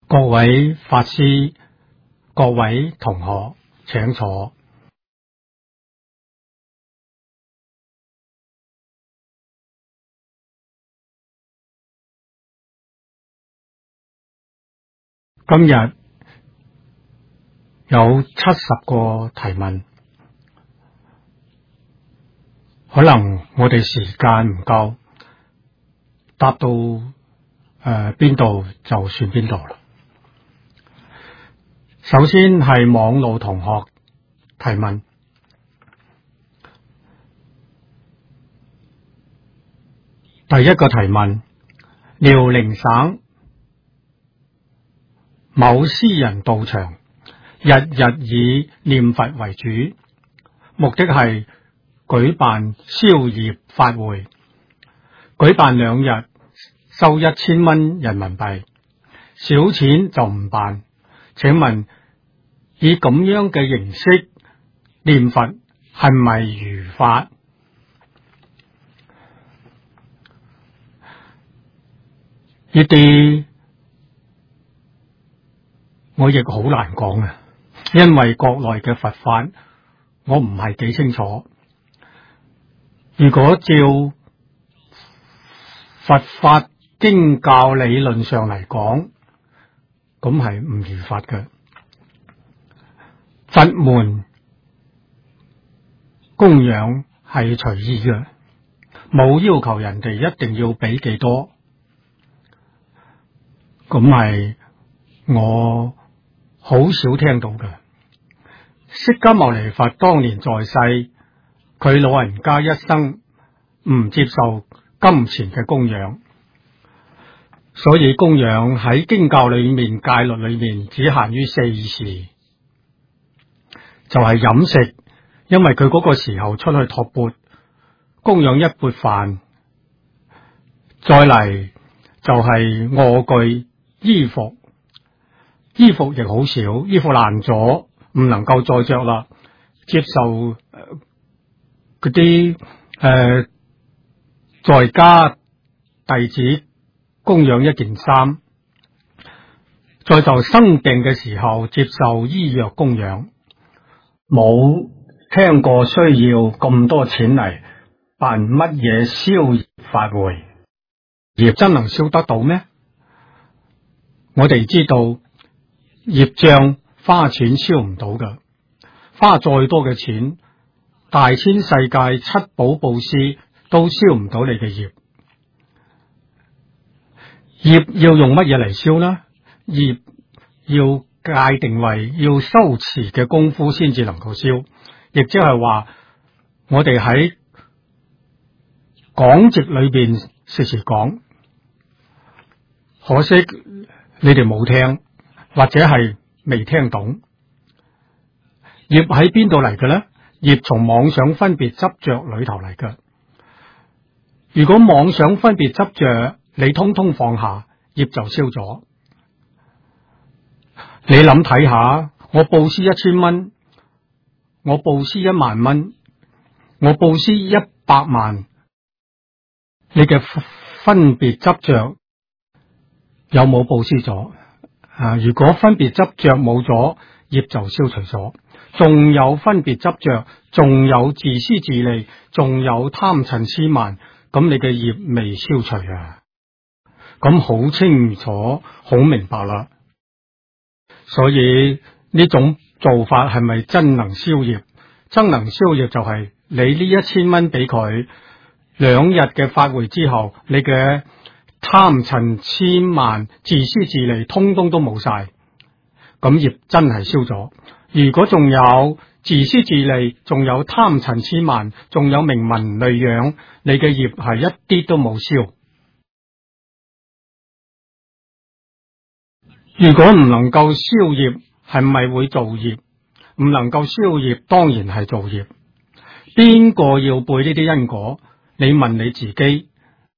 各位法師、各位同學，請坐。今日有70個提問，可能我哋時間唔夠，答到邊度就算邊度啦。首先係網路同學提問，第一個提問：遼寧省某私人道場日日以念佛為主，目的係舉辦消業法會，舉辦2日，收1000蚊人民幣，少錢就唔辦。請問以咁樣嘅形式念佛係咪如法？呢啲我亦好難講啊，因為國內嘅佛法我唔係幾清楚。如果照佛法經教理論上嚟講，咁係唔如法嘅。佛門供養係隨意嘅，冇要求人哋一定要俾幾多。咁係我好少聽到嘅。釋迦牟尼佛當年在世，佢老人家一生唔接受金錢嘅供養，所以供養喺經教裏面、戒律裏面只限於4事，就係飲食，因為佢嗰個時候出去托缽，供養1缽飯，再嚟就係臥具、衣服，衣服亦好少，衣服爛咗唔能夠再着啦，接受嗰啲在家弟子供養1件衫，再就生病嘅時候接受醫藥供養。冇聽過需要咁多錢嚟辦乜嘢消業法會，業真能消得到咩？我哋知道業障花錢消唔到㗎，花再多嘅錢，大千世界7寶布施都消唔到你嘅業。業要用乜嘢嚟消呢？業要界定為要修持嘅功夫先至能夠消，亦即係話我哋喺講席裏邊時時講，可惜你哋冇聽，或者係未聽懂。業喺邊度嚟嘅呢？業從妄想分別執着裏頭嚟嘅。如果妄想分別執着你通通放下，業就消咗。你諗睇下，我布施1000蚊，我布施10000蚊，我布施100萬，你嘅分別執着有冇布施咗？如果分別執着冇咗，業就消除咗。仲有分別執着，仲有自私自利，仲有貪嗔癡慢，咁你嘅業未消除啊？咁好清楚，好明白啦。所以呢種做法係咪真能消業？真能消業就係你呢1000蚊俾佢，2日嘅法會之後，你嘅貪嗔癡慢、自私自利，通通都冇晒，咁業真係消咗。如果仲有自私自利，仲有貪嗔癡慢，仲有名聞利養，你嘅業係一啲都冇消。如果唔能夠消業，係咪會造業？唔能夠消業，當然係造業。邊個要背呢啲因果？你問你自己。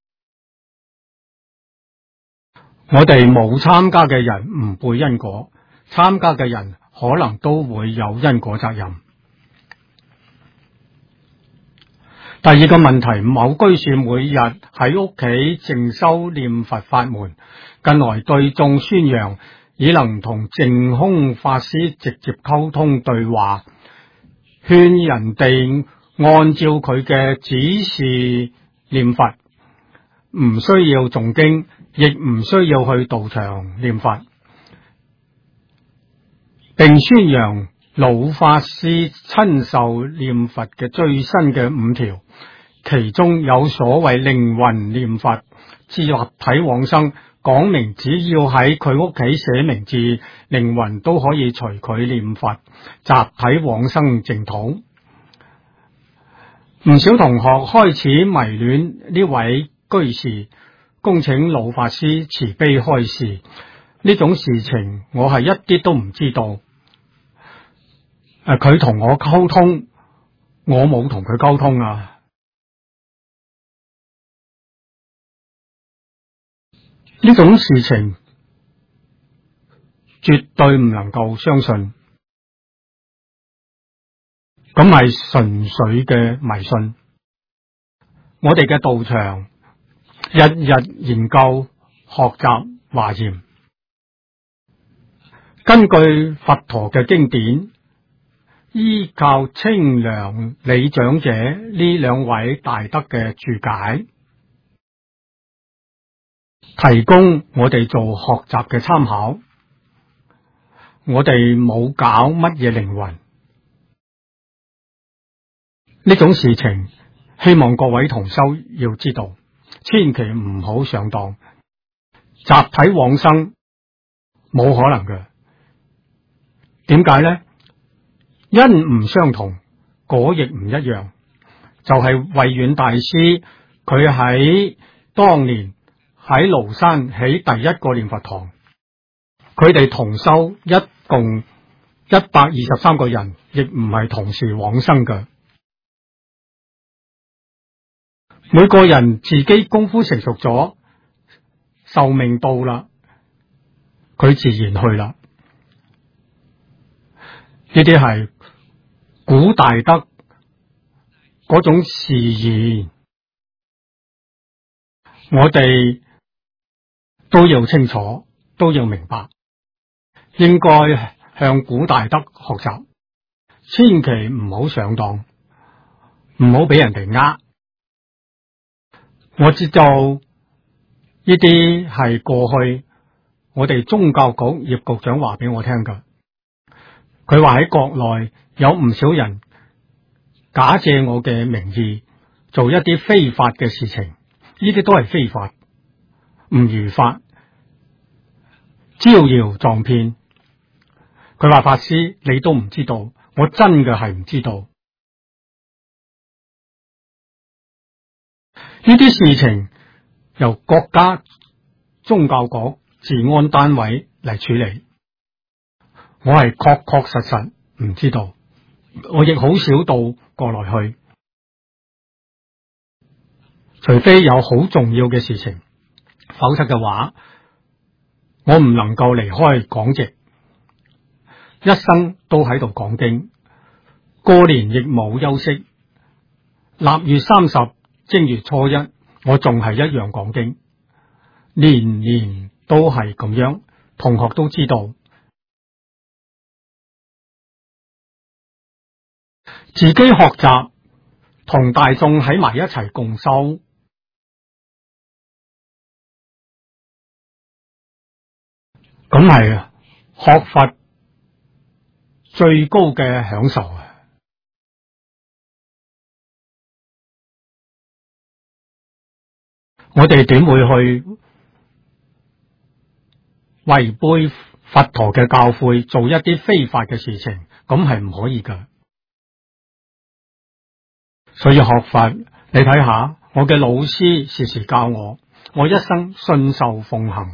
我哋冇參加嘅人唔背因果，參加嘅人可能都會有因果責任。第二個問題，某居士每日喺屋企靜修念佛法門，近來對眾宣揚已能同淨空法師直接溝通對話，勸人哋按照佢嘅指示念佛，唔需要誦經，亦唔需要去道場念佛，並宣揚老法師親授念佛嘅最新嘅5條，其中有所謂靈魂念佛至立體往生，講明只要喺佢屋企寫名字，靈魂都可以隨佢念佛，集體往生淨土。唔少同學開始迷戀呢位居士，恭請老法師慈悲開示。呢種事情我係一啲都唔知道。佢同我溝通，我冇同佢溝通啊。呢種事情絕對唔能夠相信，咁係純粹嘅迷信。我哋嘅道場日日研究學習華嚴，根據佛陀嘅經典，依靠清涼理長者呢2位大德嘅注解，提供我哋做學習嘅參考。我哋冇搞乜嘢靈魂呢種事情，希望各位同修要知道，千祈唔好上當。集體往生冇可能嘅，點解呢？因唔相同，果亦唔一樣。就係慧遠大師，佢喺當年喺廬山起第一個念佛堂，佢哋同修一共123個人，亦唔係同時往生嘅。每個人自己功夫成熟咗，壽命到啦，佢自然去啦。呢啲係古大德嗰種示現，我哋都要清楚，都要明白，應該向古大德學習，千祈唔好上當，唔好俾人哋呃。我知道呢啲係過去我哋宗教局葉局長話俾我聽噶，佢話喺國內有唔少人假借我嘅名義做一啲非法嘅事情，呢啲都係非法，唔如法，招搖撞騙。佢話法師你都唔知道，我真嘅係唔知道。呢啲事情由國家宗教局治安單位嚟處理，我係確確實實唔知道，我亦好少到國內去，除非有好重要嘅事情，否則嘅話我唔能夠離開講席，一生都喺度講經，過年亦冇休息，臘月30正月初1我仲係一樣講經，年年都係咁樣，同學都知道。自己學習同大眾喺埋一齊共修，咁係啊，學佛最高嘅享受啊！我哋點會去違背佛陀嘅教誨，做一啲非法嘅事情？咁係唔可以噶。所以學佛，你睇下我嘅老師時時教我，我一生信受奉行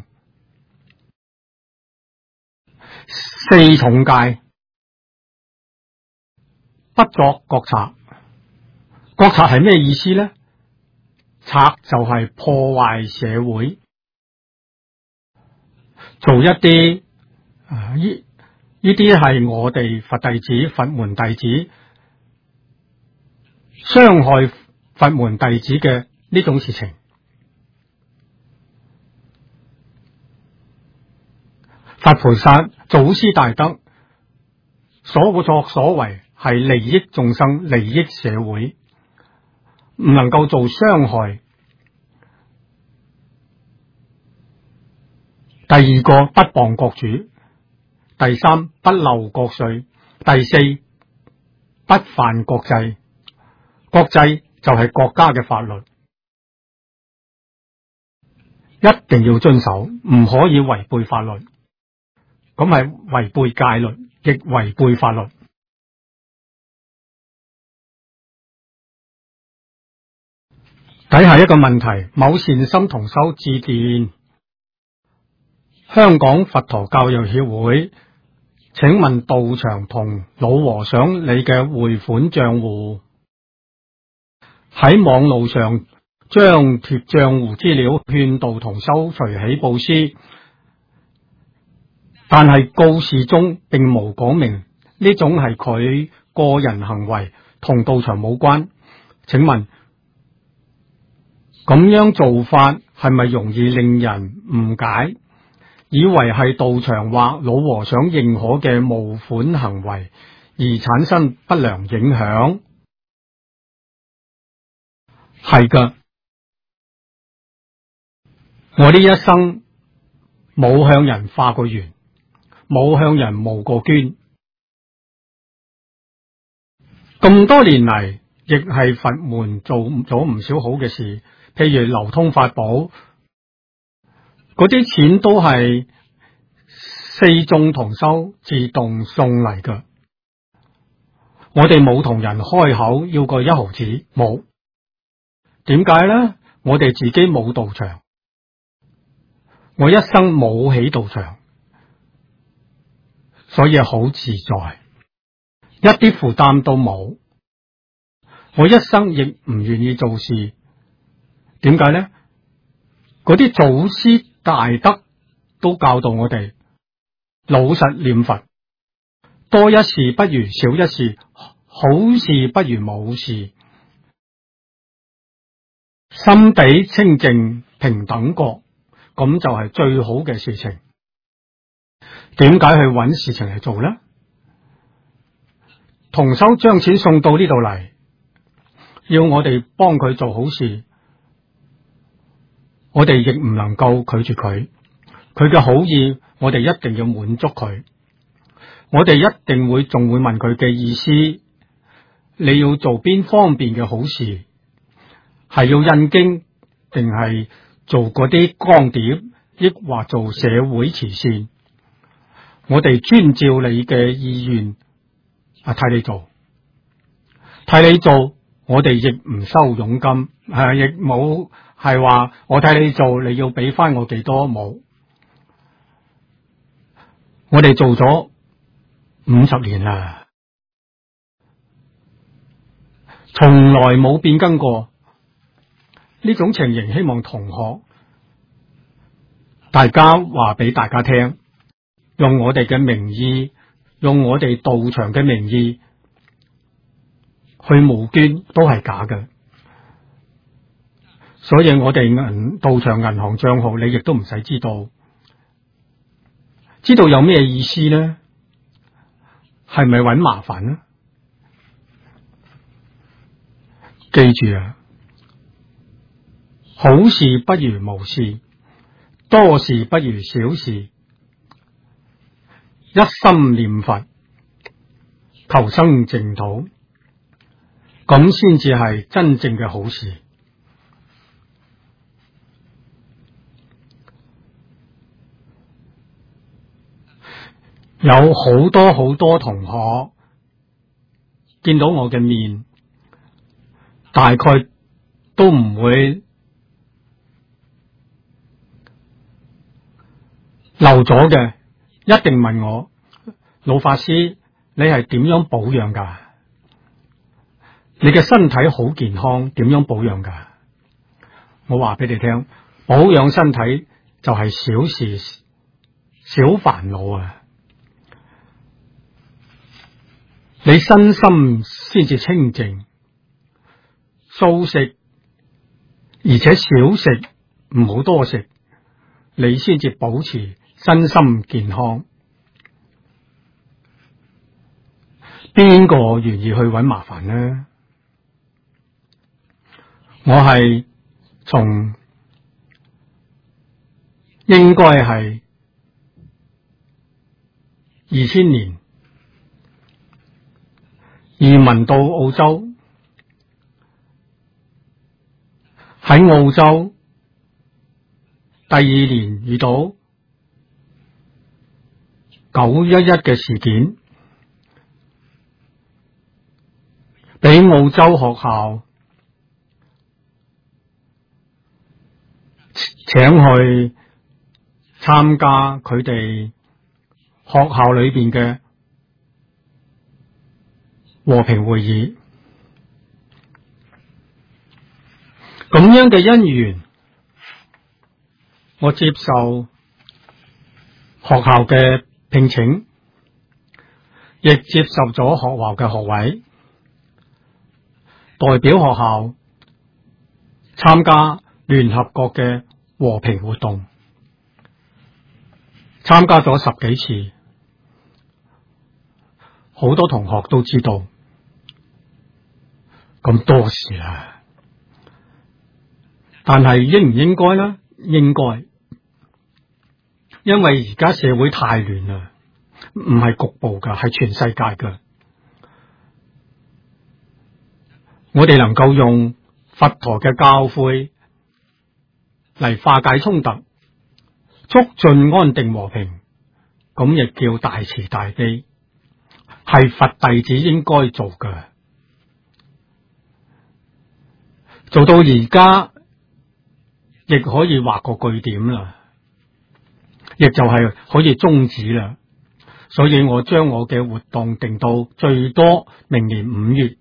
4重戒，不作國賊。國賊係咩意思呢？賊就係破壞社會，做一啲呢啲係我哋佛弟子、佛門弟子傷害佛門弟子嘅呢種事情。佛菩薩祖師大德所作所為係利益眾生、利益社會，唔能夠做傷害。第二個，不謗國主；第三，不漏國稅；第四，不犯國制。國制就係國家嘅法律，一定要遵守，唔可以違背法律。咁係違背戒律，亦違背法律。底下一個問題，某善心同修致電香港佛陀教育協會，請問道場同老和尚你嘅匯款賬戶喺網路上張貼賬戶資料，勸導同修隨喜布施，但係告示中並無講明呢種係佢個人行為，同道場冇關。請問咁樣做法係咪容易令人誤解，以為係道場或老和尚認可嘅募款行為而產生不良影響？係噶，我呢一生冇向人化過緣，冇向人募過捐，咁多年嚟亦係佛門做咗唔少好嘅事，譬如流通法寶，嗰啲錢都係四眾同修自動送嚟噶，我哋冇同人開口要過一毫子，冇。點解呢？我哋自己冇道場，我一生冇起道場，所以好自在，一啲負擔都冇。我一生亦唔願意做事，點解呢？嗰啲祖師大德都教導我哋老實念佛，多一事不如少一事，好事不如冇事，心地清淨平等覺，咁就係最好嘅事情。點解去揾事情嚟做呢？同修將錢送到呢度嚟，要我哋幫佢做好事，我哋亦唔能夠拒絕佢。佢嘅好意，我哋一定要滿足佢。我哋一定會仲會問佢嘅意思，你要做邊方面嘅好事？係要印經，定係做嗰啲光碟，抑或做社會慈善？我哋遵照你嘅意願替你做，替你做，我哋亦唔收佣金，亦冇係話我替你做，你要俾翻我幾多，冇。我哋做咗50年啦，從來冇變更過。呢種情形，希望同學大家話俾大家聽，用我哋嘅名義，用我哋道場嘅名義去募捐都係假嘅，所以我哋道場銀行賬號你亦都唔使知道，知道有咩意思呢？係咪搵麻煩呢？記住啊，好事不如無事，多事不如少事，一心念佛，求生淨土，咁先至係真正嘅好事。有好多好多同學見到我嘅面，大概都唔會漏咗嘅，一定問我，老法師，你係點樣保養㗎？你嘅身體好健康，點樣保養㗎？我話俾你聽，保養身體就係小事小煩惱啊！你身心先至清淨，素食，而且少食，唔好多食，你先至保持身心健康。邊個願意去揾麻煩呢？我係從應該係2000年移民到澳洲，喺澳洲第2年遇到911嘅事件，俾澳洲學校請去參加佢哋學校裏邊嘅和平會議。咁樣嘅因緣，我接受學校嘅聘請，亦接受咗學校嘅學位，代表學校參加聯合國嘅和平活動，參加咗10幾次，好多同學都知道，咁多事啦。但係應唔應該呢？應該，因為而家社會太亂啦，唔係局部噶，係全世界噶。我哋能夠用佛陀嘅教誨嚟化解衝突，促進安定和平，咁亦叫大慈大悲，係佛弟子應該做嘅。做到而家，亦可以畫個句點啦，亦就係可以終止啦。所以我將我嘅活動定到最多明年5月，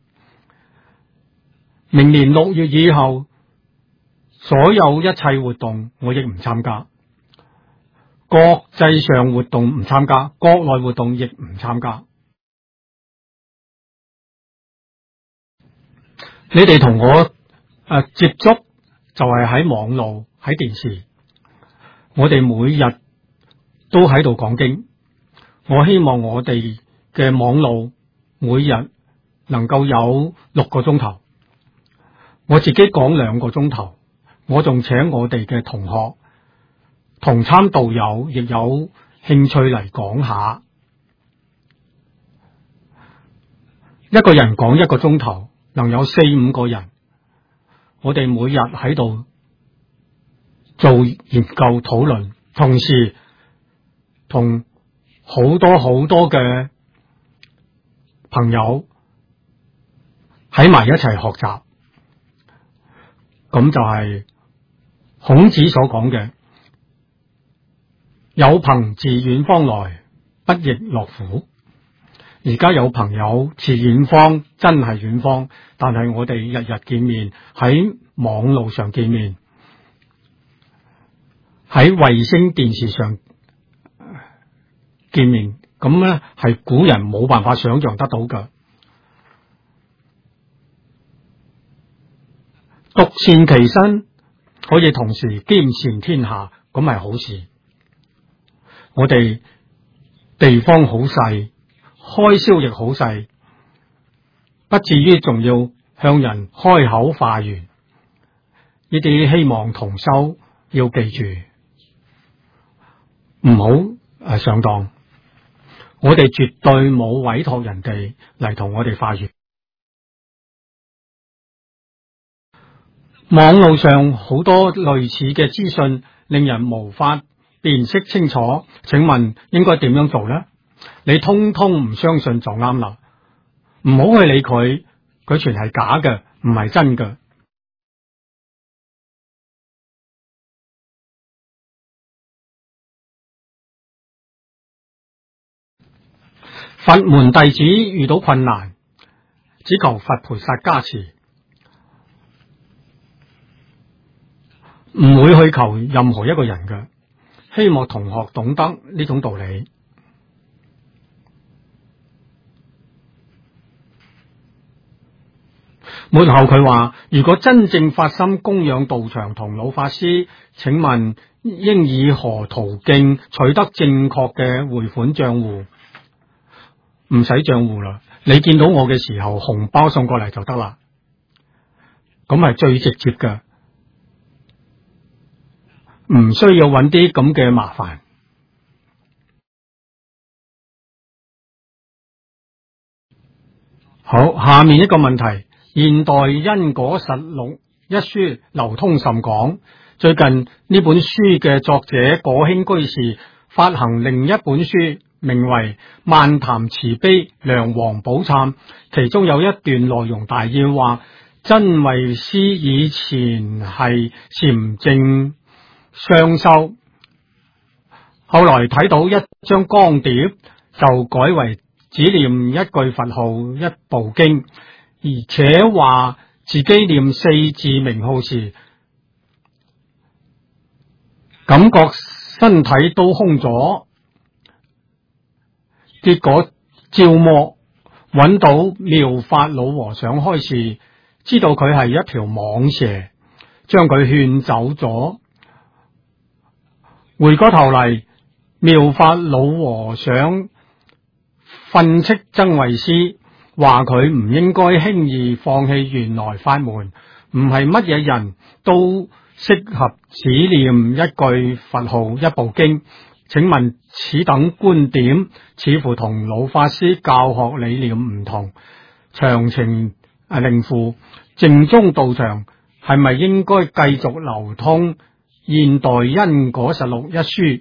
明年6月以後，所有一切活動我亦唔參加，國際上活動唔參加，國內活動亦唔參加。你哋同我接觸就係喺網路，喺電視，我哋每日都喺度講經。我希望我哋嘅網路每日能夠有6個鐘頭，我自己講2個鐘頭，我仲請我哋嘅同學同參道友亦有興趣嚟講下。一個人講1個鐘頭，能有4-5個人，我哋每日喺度做研究討論，同時同好多嘅朋友喺埋一齊學習。咁就係孔子所講嘅，有朋自遠方來，不亦樂乎？而家有朋友自遠方，真係遠方，但係我哋日日見面，喺網路上見面，喺衛星電視上見面，咁咧係古人冇辦法想象得到㗎。獨善其身，可以同時兼善天下，咁係好事。我哋地方好細，開銷亦好細，不至於仲要向人開口化緣。呢啲希望同修要記住，唔好上當。我哋絕對冇委託人哋嚟同我哋化緣。網路上好多類似嘅資訊，令人無法辨識清楚。請問應該點樣做呢？你通通唔相信就啱啦，唔好去理佢，佢全係假嘅，唔係真嘅。佛門弟子遇到困難，只求佛菩薩加持，唔會去求任何一個人嘅。希望同學懂得呢種道理。 末後佢話，如果真正發心供養道場同老法師，請問應以何途徑取得正確嘅匯款賬戶？唔使賬戶啦，你見到我嘅時候，紅包送過嚟就得啦，咁係最直接嘅，唔需要揾啲咁嘅麻煩。好，下面一個問題，現代因果實錄一書流通甚廣，最近呢本書嘅作者果興居士發行另一本書，名為《漫談慈悲梁皇寶懺》，其中有一段內容大要話，真慧師以前係禪淨雙修，後來睇到一張光碟，就改為只念一句佛號一部經，而且話自己念四字名號時，感覺身體都空咗。結果照摸揾到妙法老和尚開示，知道佢係一條蟒蛇，將佢勸走咗。回過頭嚟，妙法老和尚訓斥僧慧師，話佢唔應該輕易放棄原來法門，唔係乜嘢人都適合只念一句佛號一部經。請問此等觀點似乎同老法師教學理念唔同，詳情令附正宗道場係咪應該繼續流通現代因果實錄一書？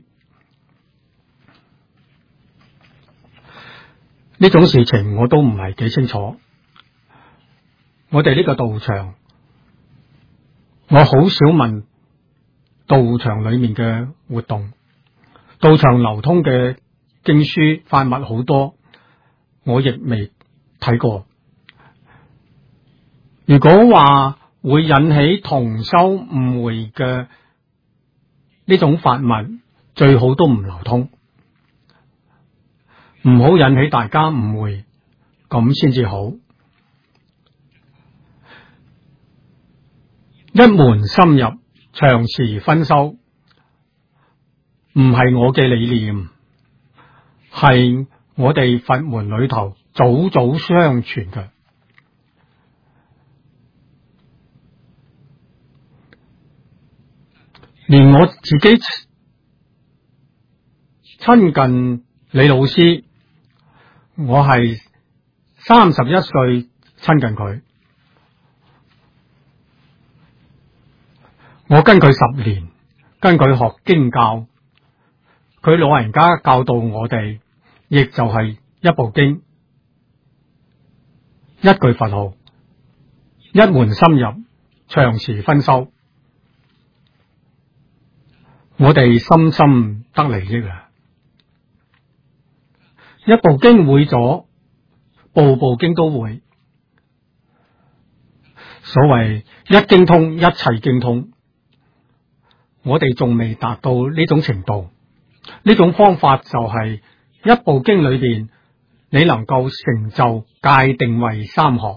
呢種事情我都唔係幾清楚。我哋呢個道場，我好少問道場裏面嘅活動。道場流通嘅經書法物好多，我亦未睇過。如果話會引起同修誤會嘅呢種法物，最好都唔流通，唔好引起大家誤會，咁先至好。一門深入，長時分修，唔係我嘅理念，係我哋佛門裏頭祖祖相傳嘅。連我自己親近李老師，我係31歲親近佢，我跟佢10年，跟佢學經教。佢老人家教導我哋，亦就係一部經，一句佛號，一門深入，長時分修。我哋深深得利益啊！一部經會咗，部部經都會。所謂一經通，一切經通。我哋仲未達到呢種程度。呢種方法就係一部經裏邊，你能夠成就戒定慧三學。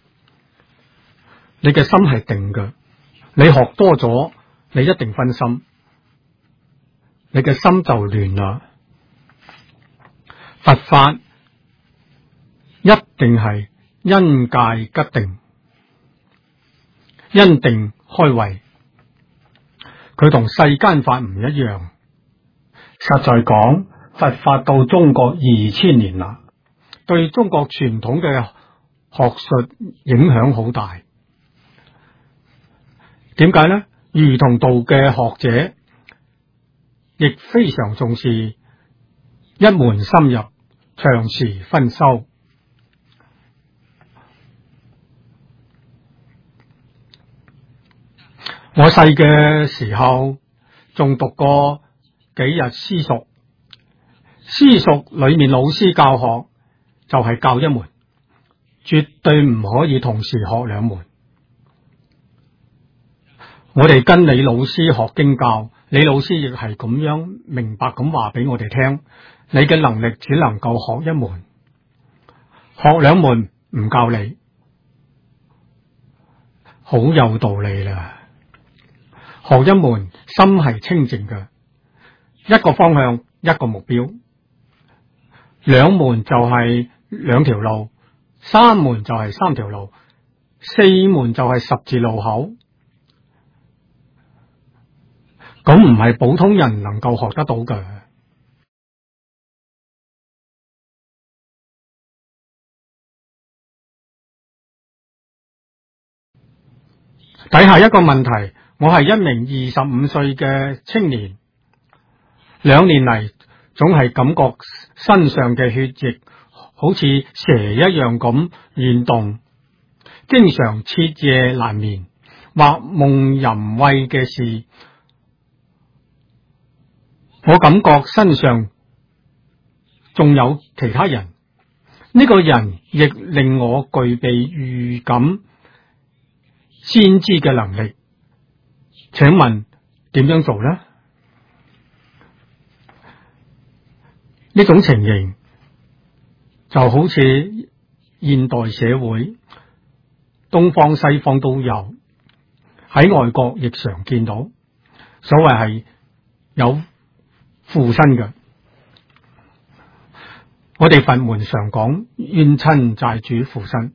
你嘅心係定嘅，你學多咗，你一定分心，你嘅心就亂啦。佛法一定係因戒吉定，因定開慧，佢同世間法唔一樣。實在講，佛法到中國2000年啦，對中國傳統嘅學術影響好大。點解呢？儒同道嘅學者亦非常重視一門深入，長時分修。我細嘅時候仲讀過幾日私塾，私塾裏面老師教學就係教一門，絕對唔可以同時學兩門。我哋跟李老師學經教，李老師亦係咁樣明白咁話俾我哋聽，你嘅能力只能夠學一門，學兩門唔教你。 好有道理啦。學一門心係清淨嘅，一個方向一個目標，兩門就係兩條路，三門就係三條路，四門就係十字路口。咁唔係普通人能夠學得到嘅。底下一個問題，我係一名25歲嘅青年，2年嚟總係感覺身上嘅血液好似蛇一樣咁亂動，經常徹夜難眠，或夢淫穢嘅事。我感覺身上仲有其他人，呢個人亦令我具備預感先知嘅能力。請問點樣做呢？呢種情形就好似現代社會東方西方都有，喺外國亦常見到，所謂係有附身嘅。我哋佛門常講冤親債主附身，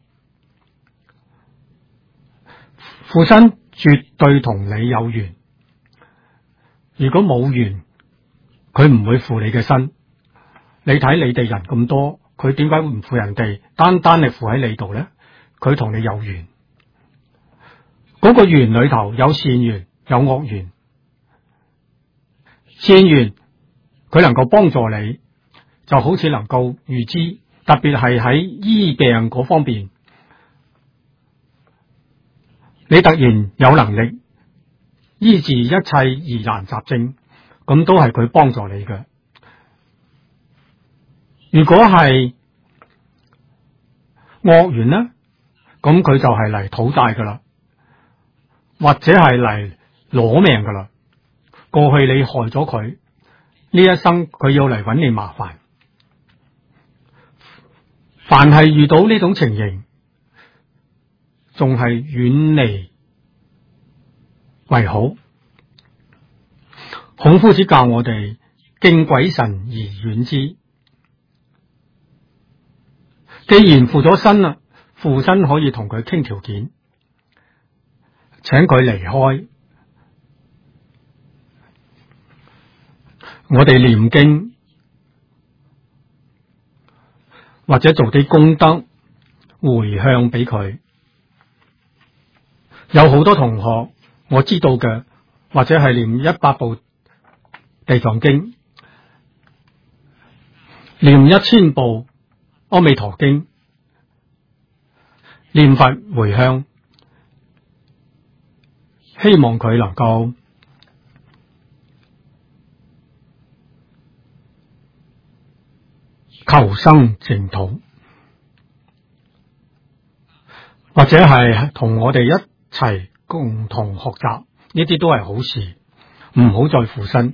附身絕對同你有緣，如果冇緣，佢唔會附你嘅身。你睇你哋人咁多，佢點解會唔附人哋？單單係附喺你度呢？佢同你有緣，嗰個緣裏頭有善緣有惡緣。善緣佢能夠幫助你，就好似能夠預知，特別係喺醫病嗰方面，你突然有能力醫治一切疑難雜症，咁都係佢幫助你嘅。如果係惡緣呢，咁佢就係嚟討債噶啦，或者係嚟攞命噶啦。過去你害咗佢，呢一生佢要嚟揾你麻煩。凡係遇到呢種情形，仲係遠離為好。孔夫子教我哋敬鬼神而遠之。既然附咗身啦，附身可以同佢傾條件，請佢離開。我哋念經或者做啲功德回向俾佢。有好多同學我知道嘅，或者係念100部地藏經，念1000部阿彌陀經，念佛回向，希望佢能夠求生淨土，或者係同我哋一齊共同學習，呢啲都係好事，唔好再附身。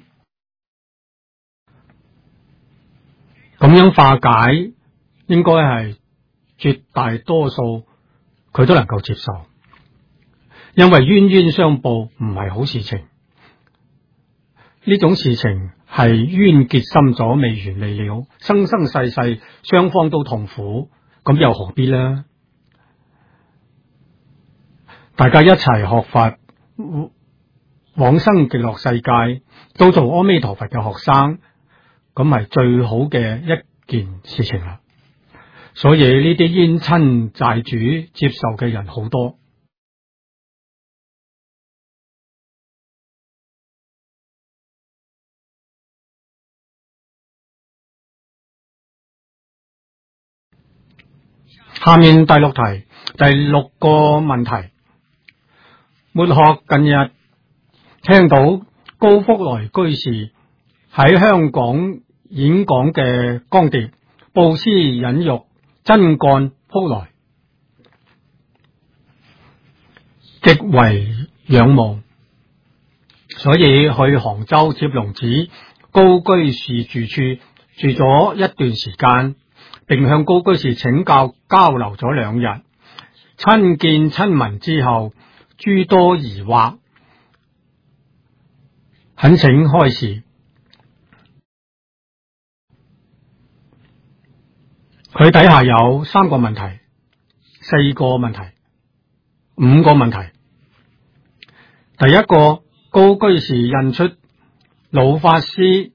咁樣化解應該係絕大多數佢都能夠接受，因為冤冤相報唔係好事情，呢種事情係冤結深咗，未完未了，生生世世雙方都痛苦，咁又何必呢？大家一齊學佛，往生極樂世界，都做阿彌陀佛嘅學生，咁係最好嘅一件事情啦。所以呢啲冤親債主接受嘅人好多。下面第6題，第6個問題，末學近日聽到高福來居士喺香港演講嘅光碟，布施忍辱真幹福來，極為仰慕，所以去杭州接龍寺高居士住處住咗一段時間，並向高居士請教交流咗2日，親見親聞之後， 諸多疑惑，懇請開示。佢底下有3個問題、4個問題、5個問題。第一個，高居士印出老法師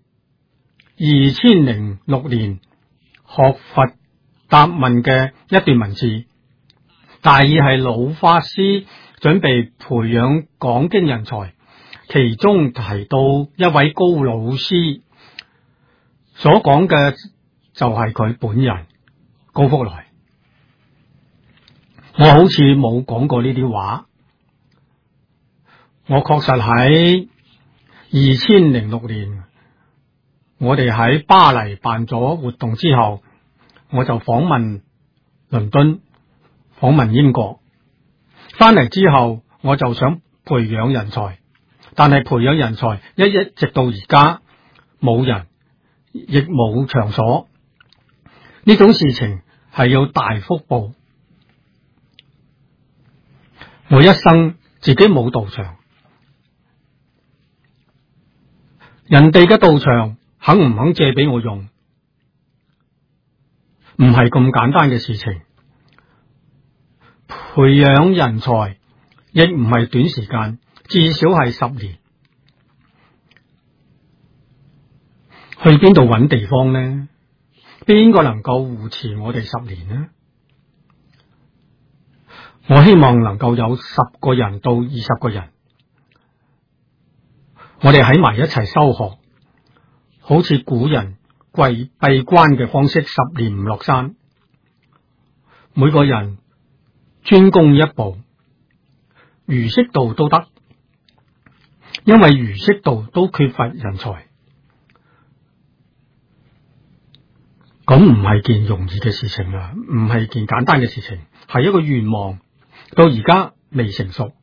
2006年學佛答問嘅一段文字，大意係老法師準備培養講經人才，其中提到一位高老師，所講嘅就係佢本人高福來。我好似冇講過呢啲話，我確實喺2006年，我哋喺巴黎辦咗活動之後，我就訪問倫敦，訪問英國，翻嚟之後我就想培養人才，但係培養人才一直到而家冇人，亦冇場所，呢種事情係要大幅度。我一生自己冇道場，人哋嘅道場肯唔肯借俾我用，唔係咁簡單嘅事情。培養人才亦唔係短時間，至少係10年。去邊度揾地方呢？邊個能夠護持我哋10年呢？我希望能夠有10個人到20個人，我哋喺埋一齊修學，好似古人閉關嘅方式，10年唔落山，每個人專攻一部，儒釋道都得，因為儒釋道都缺乏人才，咁唔係件容易嘅事情啊，唔係件簡單嘅事情，係一個願望，到而家未成熟。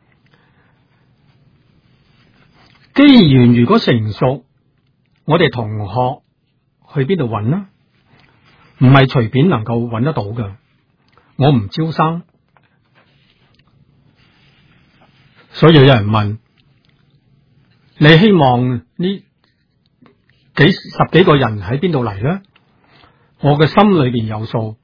機緣如果成熟，我哋同學去邊度揾呢？唔係隨便能夠揾得到嘅。我唔招生，所以有人問，你希望呢十幾個人喺邊度嚟呢？我嘅心裏邊有數，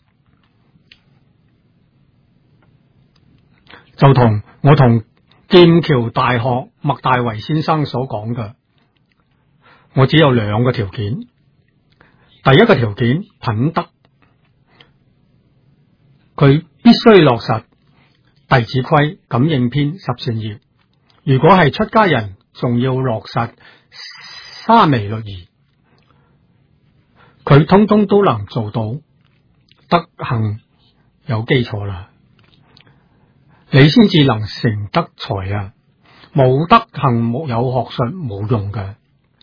就同我同劍橋大學麥大維先生所講嘅，我只有2個條件。第一個條件，品德，佢必須落實弟子規、感應篇、十善業。如果係出家人，仲要落實沙彌律儀，佢通通都能做到，德行有基礎啦，你先至能成德才啊！冇德行，冇有學術，冇用嘅。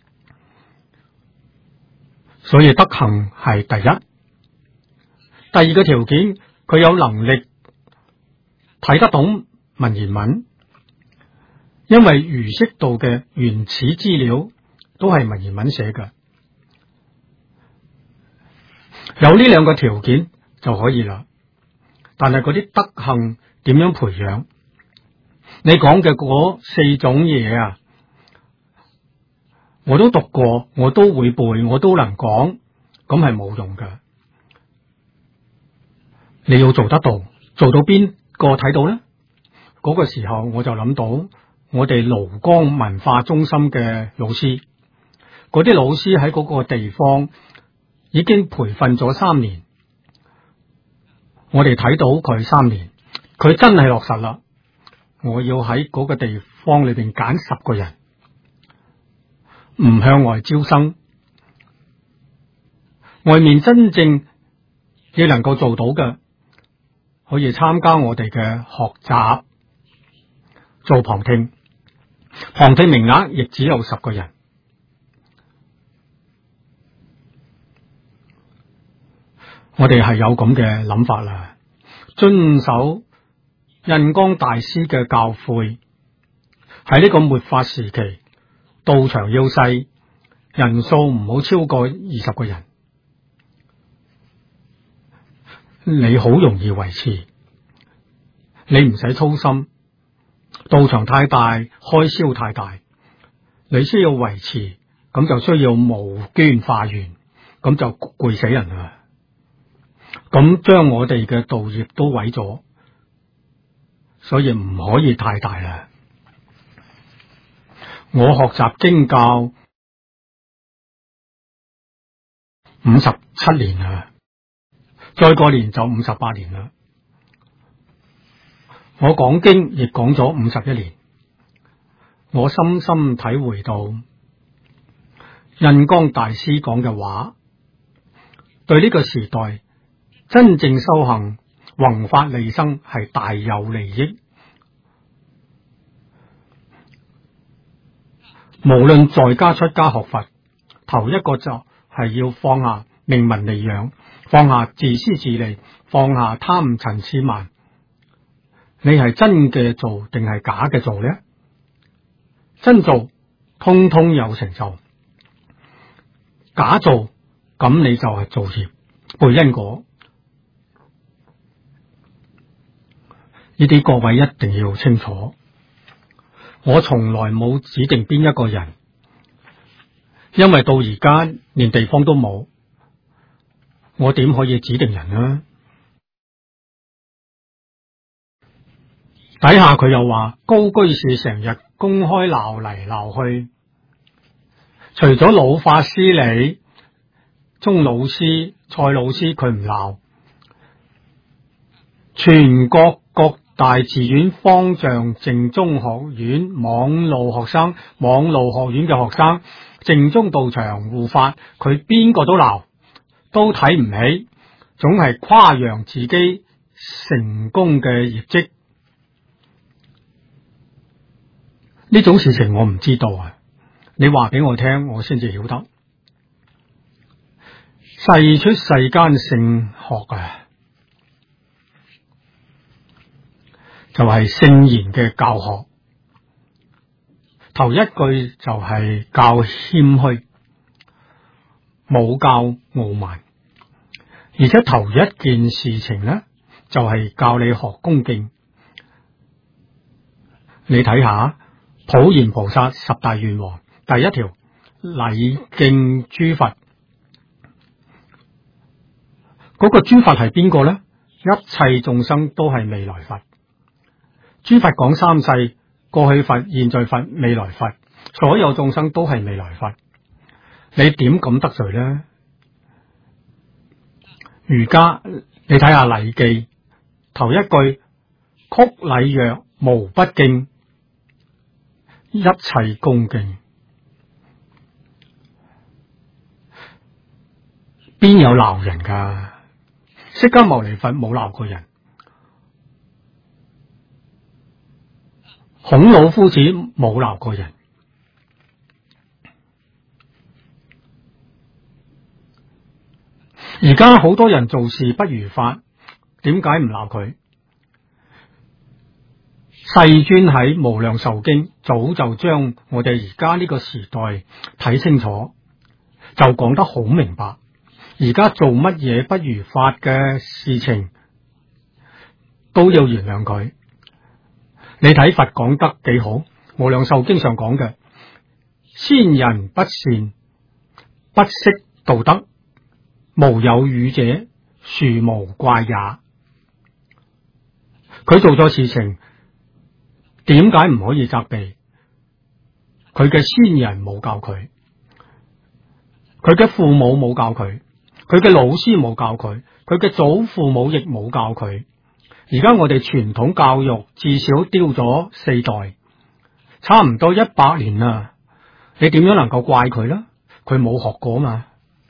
所以德行係第一。第二個條件，佢有能力睇得懂文言文，因為儒釋道嘅原始資料都係文言文寫嘅。有呢2個條件就可以啦。但係嗰啲德行點樣培養？你講嘅嗰4種嘢啊，我都讀過，我都會背，我都能講，咁係冇用㗎。你要做得到，做到邊個睇到呢？嗰個時候我就諗到我哋廬江文化中心嘅老師，嗰啲老師喺嗰個地方已經培訓咗3年，我哋睇到佢3年，佢真係落實啦。我要喺嗰個地方裏邊揀10個人，唔向外招生，外面真正亦能夠做到嘅，可以參加我哋嘅學習，做旁聽，旁聽名額亦只有10個人。我哋係有咁嘅諗法啦，遵守印光大師嘅教誨，喺呢個末法時期，道場要細，人數唔好超過20個人，你好容易維持，你唔使操心， 道場太大，開銷太大，你需要維持，咁就需要募捐化緣，咁就攰死人啦。咁將我哋嘅道業都毀咗，所以唔可以太大啦。我學習經教57年啦，再過年就58年啦。我講經亦講咗51年，我深深體會到印光大師講嘅話，對呢個時代真正修行弘法利生係大有利益。無論在家出家學佛，頭一個就係要放下名聞利養，放下自私自利，放下貪嗔癡慢。你係真嘅做定係假嘅做呢？真做通通有成就，假做咁你就係造業背因果。呢啲各位一定要清楚。我從來冇指定邊一個人，因為到而家連地方都冇，我點可以指定人呢？底下佢又話高居士成日公開鬧嚟鬧去，除咗老法師你、鍾老師、蔡老師佢唔鬧，全國各大寺院、方丈、淨宗學院、網路學生、網路學院嘅學生、淨宗道場護法，佢邊個都鬧，都睇唔起，總係誇揚自己成功嘅業績。呢種事情我唔知道啊，你話俾我聽，我先至曉得。世出世間聖學啊，就係聖言嘅教學。頭一句就係教謙虛，冇教傲慢，而且頭一件事情呢，就係教你學恭敬。你睇下普賢菩薩十大願王第一條，禮敬諸佛。嗰個諸佛係邊個呢？一切眾生都係未來佛。諸佛講三世，過去佛、現在佛、未來佛，所有眾生都係未來佛。你點敢得罪呢？儒家你睇下禮記頭一句，曲禮若無不敬，一切恭敬。邊有鬧人噶？釋迦牟尼佛冇鬧過人，孔老夫子冇鬧過人。而家好多人做事不如法，點解唔鬧佢？世尊喺無量壽經早就將我哋而家呢個時代睇清楚，就講得好明白。而家做乜嘢不如法嘅事情，都要原諒佢。你睇佛講得幾好，無量壽經上講嘅，先人不善，不識道德，無有語者，殊無怪也。佢做咗事情，點解唔可以責備？佢嘅先人冇教佢，佢嘅父母冇教佢，佢嘅老師冇教佢，佢嘅祖父母亦冇教佢。而家我哋傳統教育至少丟咗4代，差唔多100年啦。你點樣能夠怪佢呢？佢冇學過嘛。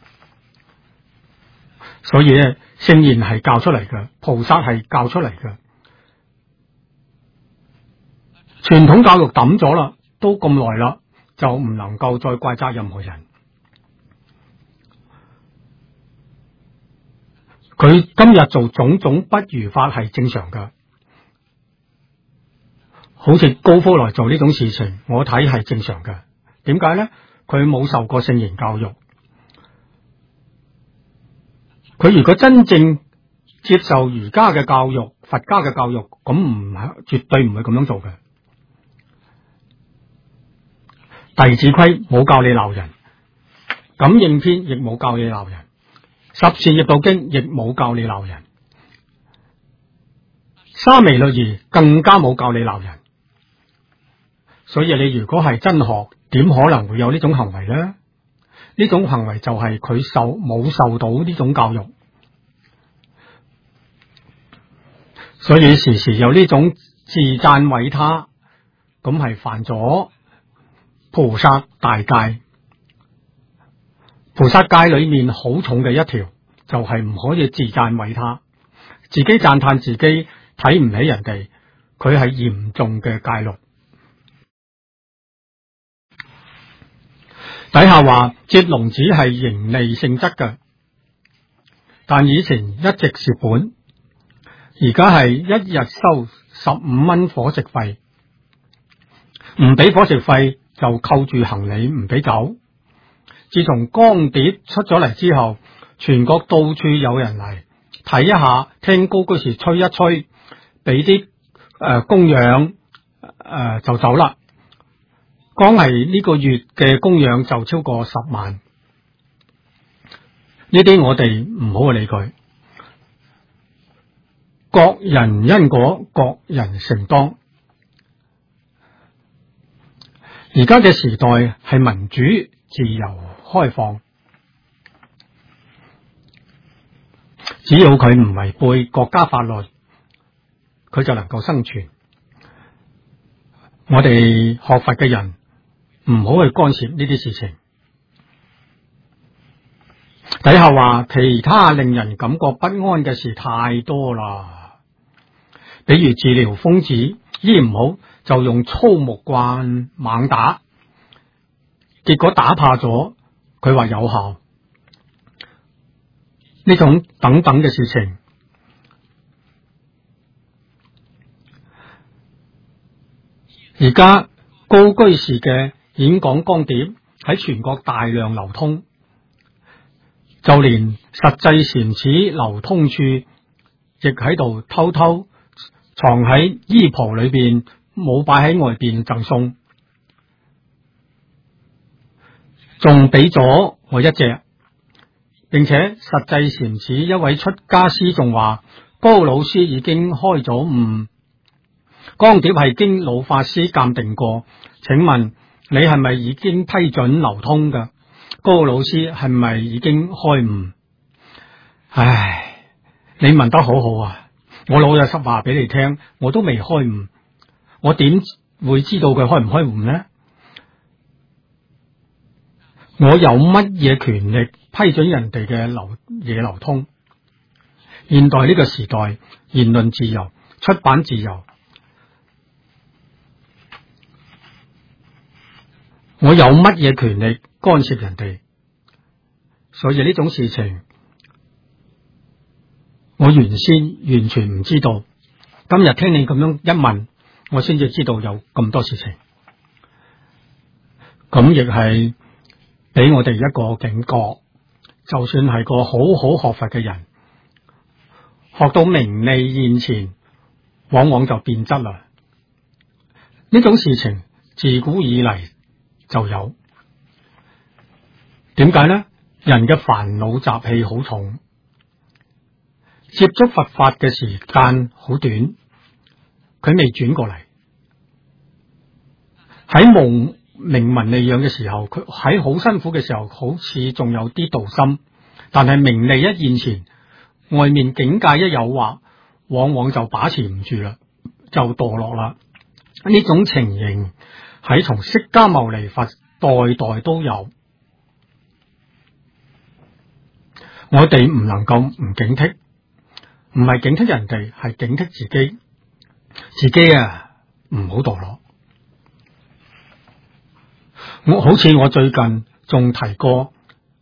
所以咧，聖言係教出嚟嘅，菩薩係教出嚟嘅。傳統教育抌咗啦，都咁耐啦，就唔能夠再怪責任何人。佢今日做種種不如法係正常噶，好似高福來做呢種事情，我睇係正常噶。點解呢？佢冇受過聖言教育，佢如果真正接受儒家嘅教育、佛家嘅教育，咁絕對唔會咁樣做嘅。 弟子規冇教你鬧人，感應篇亦冇教你鬧人，十善業道經亦冇教你鬧人，沙彌律儀更加冇教你鬧人。所以你如果係真學，點可能會有呢種行為呢？呢種行為就係佢冇受到呢種教育，所以時時有呢種自讚毀他，咁係犯咗菩薩大戒。菩薩戒裏面好重嘅一條，就係唔可以自讚毀他，自己讚嘆自己，睇唔起人哋，佢係嚴重嘅戒律。底下話接龍只係盈利性質嘅，但以前一直蝕本，而家係一日收15蚊伙食費，唔俾伙食費就扣住行李唔俾走。自從光碟出咗嚟之後，全國到處有人嚟睇一下，聽高居士吹一吹，俾啲供養就走啦。光係呢個月嘅供養就超過10萬，呢啲我哋唔好去理佢。各人因果，各人承當。而家嘅時代係民主、自由、開放，只要佢唔違背國家法律，佢就能夠生存。我哋學佛嘅人唔好去干涉呢啲事情。底下話其他令人感覺不安嘅事太多啦，比如治療瘋子，醫唔好就用粗木棍猛打，結果打怕咗，佢話有效。呢種等等嘅事情，而家高居士嘅演講光碟喺全國大量流通，就連實際禪寺流通處亦喺度偷偷藏喺衣袍裏邊，冇擺喺外邊贈送，仲俾咗我一隻。並且實際禪寺一位出家師仲話，高老師已經開咗悟，光碟係經老法師鑑定過，請問你係咪已經批准流通㗎？高老師係咪已經開悟？唉，你問得好好啊！我老有實話俾你聽，我都未開悟，我點會知道佢開唔開悟呢？我有乜嘢權力批准人哋嘅嘢流通？現代呢個時代，言論自由、出版自由，我有乜嘢權力干涉人哋？所以呢種事情，我原先完全唔知道。今日聽你咁樣一問，我先至知道有咁多事情。咁亦係俾我哋一個警覺，就算係個好好學佛嘅人，學到名利現前，往往就變質啦。呢種事情自古以嚟就有。點解呢？人嘅煩惱習氣好重，接觸佛法嘅時間好短，佢未轉過嚟。喺冇名聞利養嘅時候，佢喺好辛苦嘅時候，好似仲有啲道心，但係名利一現前，外面境界一誘惑，往往就把持唔住啦，就墮落啦。呢種情形喺從釋迦牟尼佛代代都有，我哋唔能夠唔警惕，唔係警惕人哋，係警惕自己，自己啊唔好墮落。好似我最近仲提過，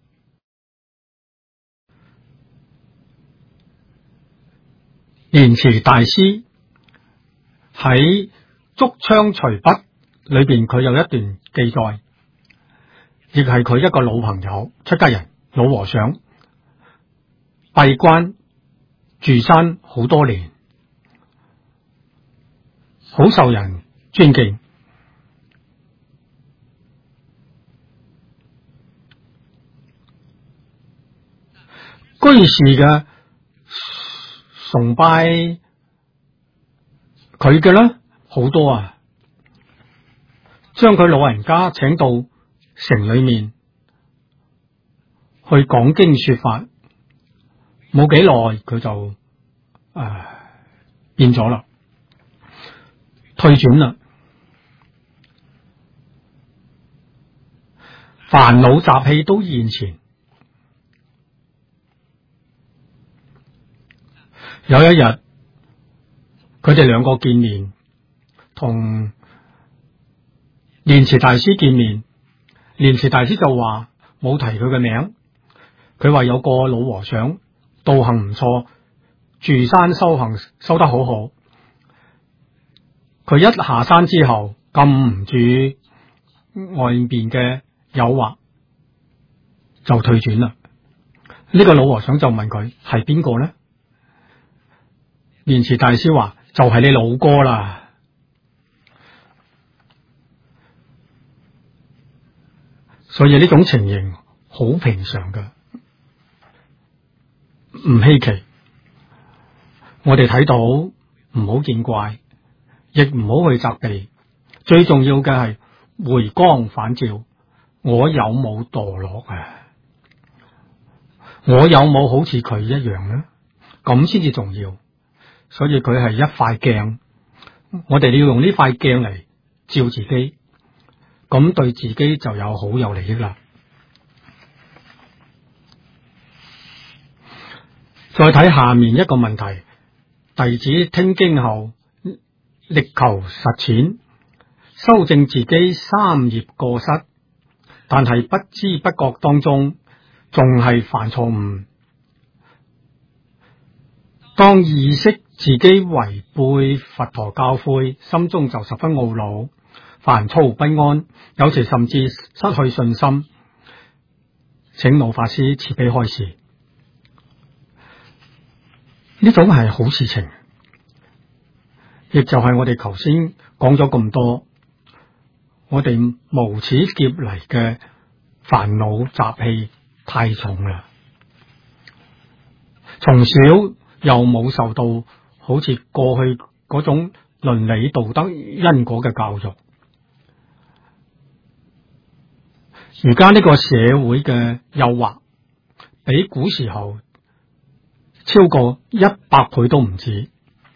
蓮池大師喺竹槍隨筆裏邊，佢有一段記載，亦係佢一個老朋友、出家人、老和尚，閉關住山好多年，好受人尊敬。 居士嘅崇拜佢嘅咧好多啊，將佢老人家請到城裏面去講經說法，冇幾耐佢就變咗啦，退轉啦，煩惱習氣都現前。有一日，佢哋兩個見面，同蓮池大師見面。蓮池大師就話冇提佢嘅名，佢話有個老和尚道行唔錯，住山修行修得好好。佢一下山之後，禁唔住外邊嘅誘惑，就退轉啦。呢個老和尚就問佢係邊個呢？蓮池大師話就係你老哥啦。所以呢種情形好平常噶，唔稀奇。我哋睇到唔好見怪，亦唔好去責備。最重要嘅係回光返照，我有冇墮落啊？我有冇好似佢一樣呢？咁先至重要。所以佢係一塊鏡，我哋要用呢塊鏡嚟照自己，咁對自己就有好有利益啦。再睇下面一個問題，弟子聽經後力求實踐，修正自己三業過失，但係不知不覺當中仲係犯錯誤。當意識自己違背佛陀教誨，心中就十分懊惱、煩躁不安，有時甚至失去信心。請老法師慈悲開示。呢種係好事情，亦就係我哋頭先講咗咁多，我哋無始劫嚟嘅煩惱習氣太重啦，從小又冇受到好似過去嗰種倫理道德因果嘅教育，而家呢個社會嘅誘惑比古時候超過100倍都唔止。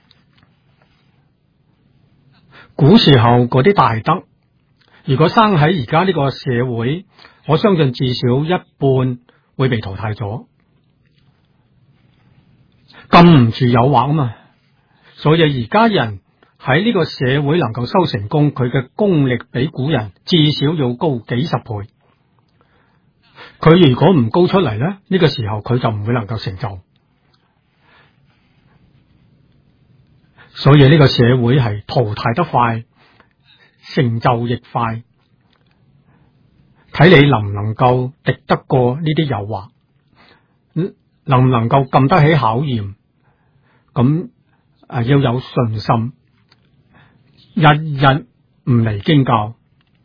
古時候嗰啲大德，如果生喺而家呢個社會，我相信至少一半會被淘汰咗。禁唔住誘惑啊嘛，所以而家人喺呢個社會能夠修成功，佢嘅功力比古人至少要高幾十倍。佢如果唔高出嚟咧，呢個時候佢就唔會能夠成就。所以呢個社會係淘汰得快，成就亦快，睇你能唔能夠敵得過呢啲誘惑，能唔能夠禁得起考驗。咁要有信心，日日唔離經教。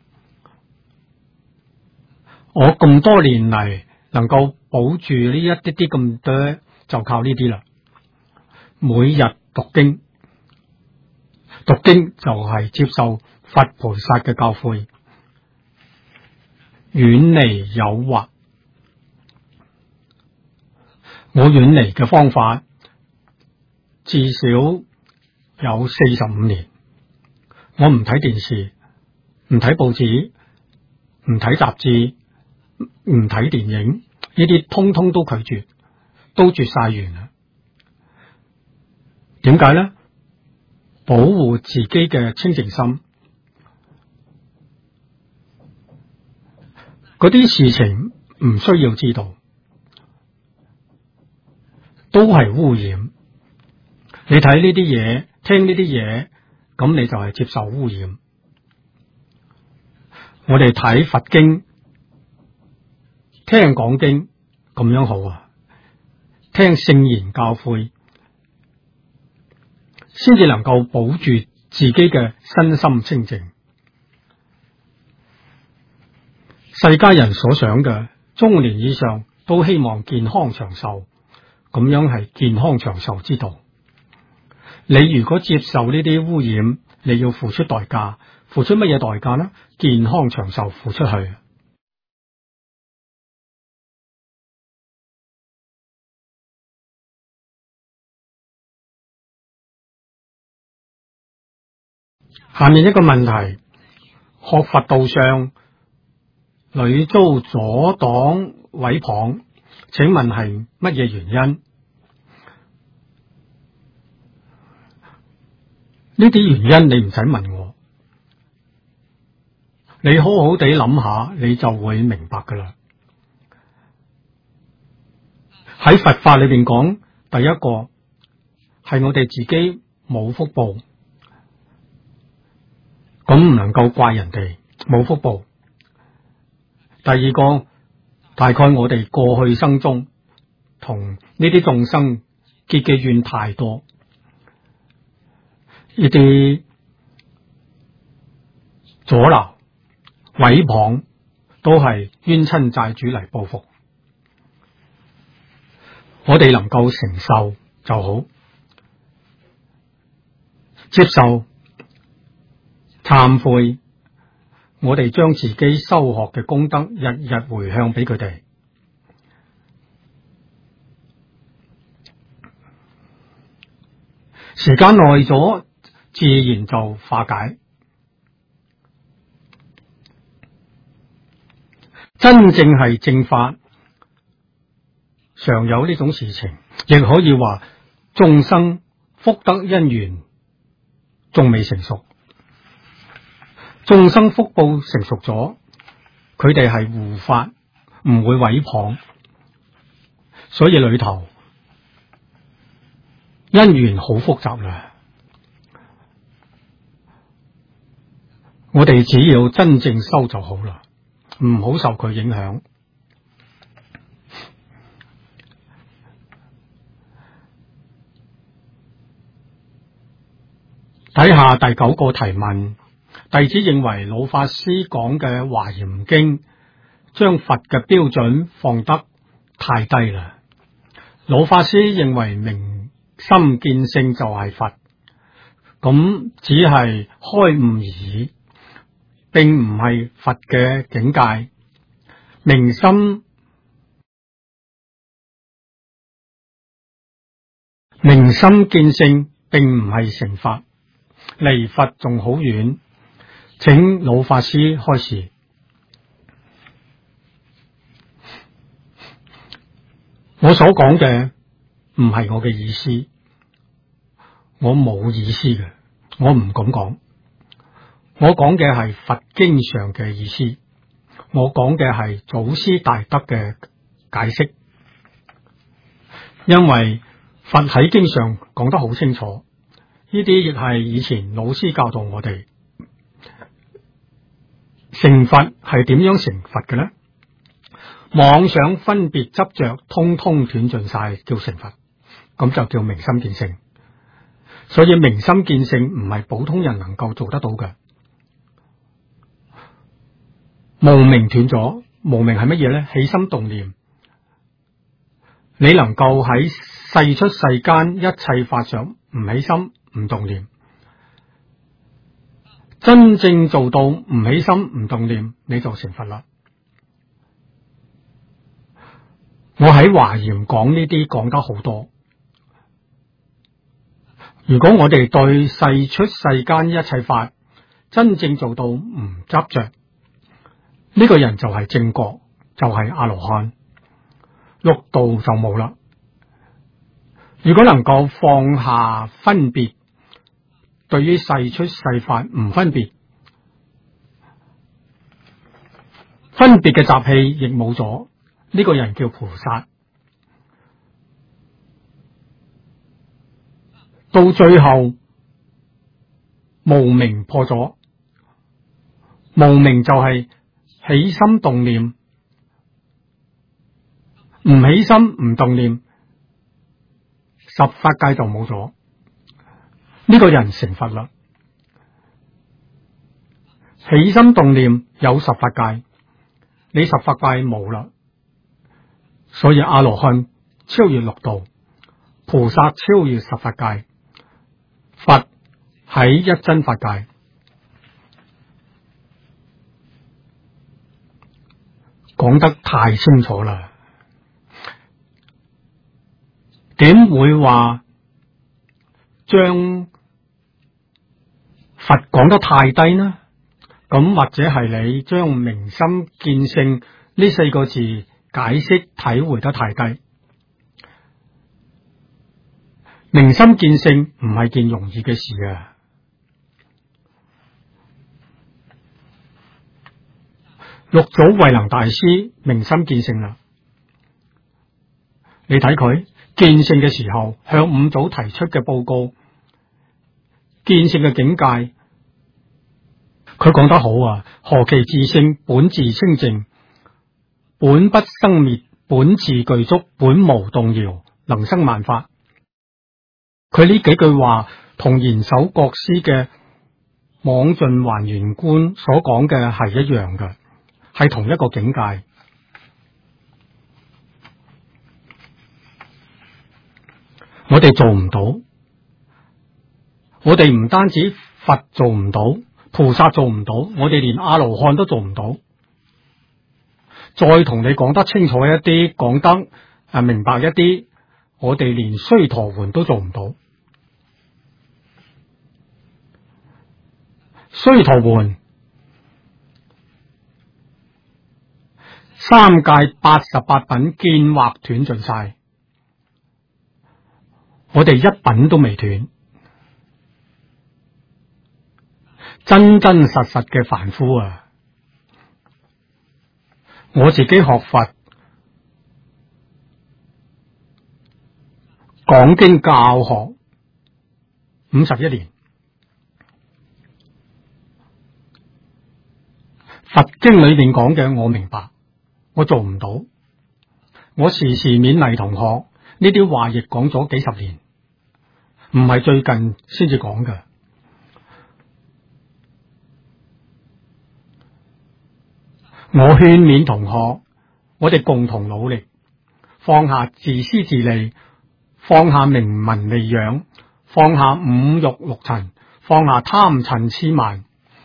我咁多年嚟能夠保住呢一啲啲咁多，就靠呢啲啦。每日讀經，讀經就係接受佛菩薩嘅教誨，遠離誘惑。我遠離嘅方法至少有45年，我唔睇電視，唔睇報紙，唔睇雜誌，唔睇電影，呢啲通通都拒絕，都絕晒緣啦。點解呢？保護自己嘅清淨心。嗰啲事情唔需要知道，都係污染。你睇呢啲嘢，聽呢啲嘢，咁你就係接受污染。我哋睇佛經，聽講經咁樣好啊，聽聖言教誨，先至能夠保住自己嘅身心清淨。世間人所想嘅，中年以上都希望健康長壽， 咁樣係健康長壽之道。你如果接受呢啲污染，你要付出代價，付出乜嘢代價呢？健康長壽付出去。下面一個問題，學佛道上屢遭阻擋毀謗，請問係乜嘢原因？呢啲原因你唔使問我，你好好地諗下，你就會明白噶啦。喺佛法裏邊講，第一個係我哋自己冇福報，咁唔能夠怪人哋冇福報。第二個，大概我哋過去生中同呢啲眾生結嘅怨太多，呢啲阻撓、毀謗都係冤親債主嚟報復。我哋能夠承受就好，接受、懺悔，我哋將自己修學嘅功德日日回向俾佢哋。時間耐咗，自然就化解。真正係正法，常有呢種事情，亦可以話眾生福德因緣仲未成熟，眾生福報成熟咗，佢哋係護法，唔會毀謗，所以裏頭因緣好複雜啦。我哋只要真正修就好啦，唔好受佢影響。睇下第9個提問，弟子認為老法師講嘅《華嚴經》將佛嘅標準放得太低啦。老法師認為明心見性就係佛，咁只係開悟而已，並唔係佛嘅境界。明心見性並唔係成佛，離佛仲好遠，請老法師開示。我所講嘅唔係我嘅意思，我冇意思嘅，我唔咁講。我講嘅係佛經上嘅意思，我講嘅係祖師大德嘅解釋，因為佛喺經上講得好清楚。呢啲亦係以前老師教導我哋，成佛係點樣成佛嘅呢？妄想分別執着通通斷盡晒，叫成佛，咁就叫明心見性。所以明心見性唔係普通人能夠做得到嘅。無明斷咗，無明係乜嘢呢？起心動念，你能夠喺世出世間一切法上唔起心唔動念，真正做到唔起心唔動念，你就成佛啦。我喺華嚴講呢啲講得好多。如果我哋對世出世間一切法真正做到唔執着，呢個人就係正覺，就係阿羅漢，六道就冇啦。如果能夠放下分別，對於世出世法唔分別，分別嘅習氣亦冇咗，呢個人叫菩薩。到最後無明破咗，無明就係起心動念，唔起心唔動念，十法界就冇咗，呢個人成佛啦。起心動念有十法界，你十法界冇啦，所以阿羅漢超越六道， 菩薩超越十法界，佛喺一真法界。講得太清楚啦，點會話將佛講得太低呢？咁或者係你將明心見性呢四個字解釋體會得太低。明心見性唔係件容易嘅事啊！六祖慧能大師明心見性啦，你睇佢見性嘅時候，向五祖提出嘅報告，見性嘅境界，佢講得好啊！何其自性，本自清淨，本不生滅，本自具足，本無動搖，能生萬法。佢呢幾句話同賢首國師嘅妄盡還原觀所講嘅係一樣嘅，係同一個境界。我哋做唔到，我哋唔單止佛做唔到，菩薩做唔到，我哋連阿羅漢都做唔到。再同你講得清楚一啲，講得明白一啲，我哋連須陀洹都做唔到。須陀洹三界88品見惑斷盡晒，我哋一品都未斷，真真實實嘅凡夫啊！我自己學佛講經教學51年，佛經裏面講嘅我明白，我做唔到。我時時勉勵同學，呢啲話亦講咗幾十年，唔係最近先至講嘅。我勸勉同學，我哋共同努力，放下自私自利，放下名聞利養，放下五欲六塵，放下貪嗔癡慢。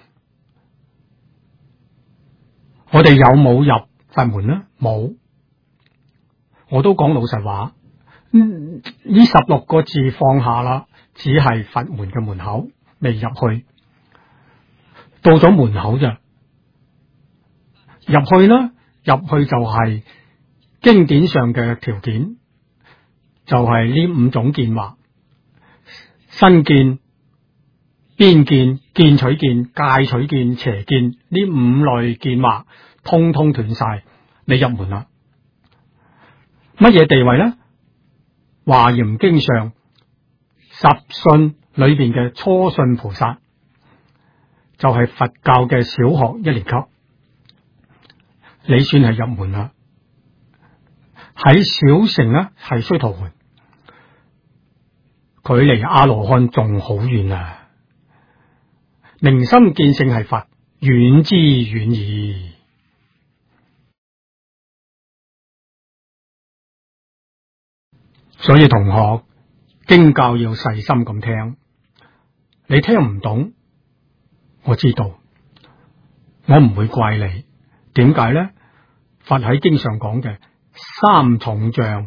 我哋有冇入佛門呢？冇。我都講老實話，呢16個字放下啦，只係佛門嘅門口，未入去。到咗門口啫，入去啦，入去就係經典上嘅條件，就係呢5種見惑：身見、邊見、見取見、戒取見、邪見，呢5類見惑通通斷晒，你入門啦。乜嘢地位呢？華嚴經上十信裏邊嘅初信菩薩，就係佛教嘅小學1年級，你算係入門啦。喺小乘呢，係須陀洹，距離阿羅漢仲好遠啊！明心見性係佛，遠之遠矣。所以同學經教要細心咁聽，你聽唔懂，我知道，我唔會怪你。點解呢？佛喺經上講嘅3重障，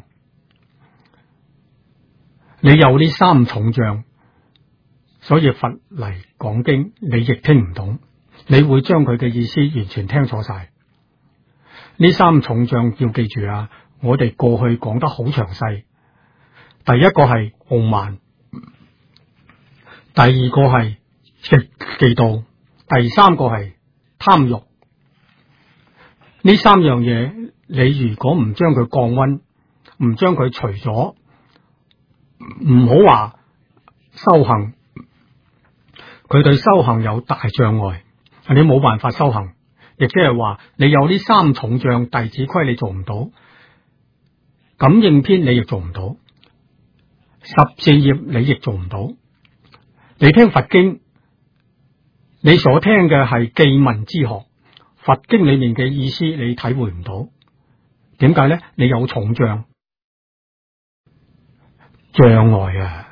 你有呢3重障，所以佛嚟講經，你亦聽唔懂，你會將佢嘅意思完全聽錯晒。呢3重障要記住啊！我哋過去講得好詳細。第一個係傲慢，第二個係嫉妒，第三個係貪欲。呢3樣嘢，你如果唔將佢降溫，唔將佢除咗，唔好話修行，佢對修行有大障礙，你冇辦法修行。亦即係話，你有呢3重障，弟子規你做唔到，感應篇你亦做唔到。14業你亦做唔到。你聽佛經，你所聽嘅係記聞之學，佛經裏面嘅意思你體會唔到。點解呢？你有重障， 障礙啊！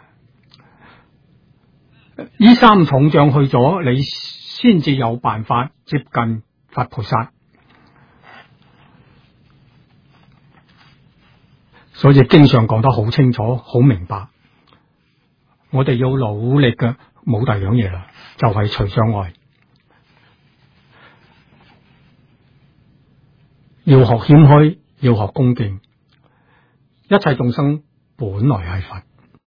呢三重障去咗，你先至有辦法接近佛菩薩。所以經常講得好清楚、好明白，我哋要努力嘅，冇第二樣嘢啦，就係除障礙，要學謙虛，要學恭敬。一切眾生本來係佛。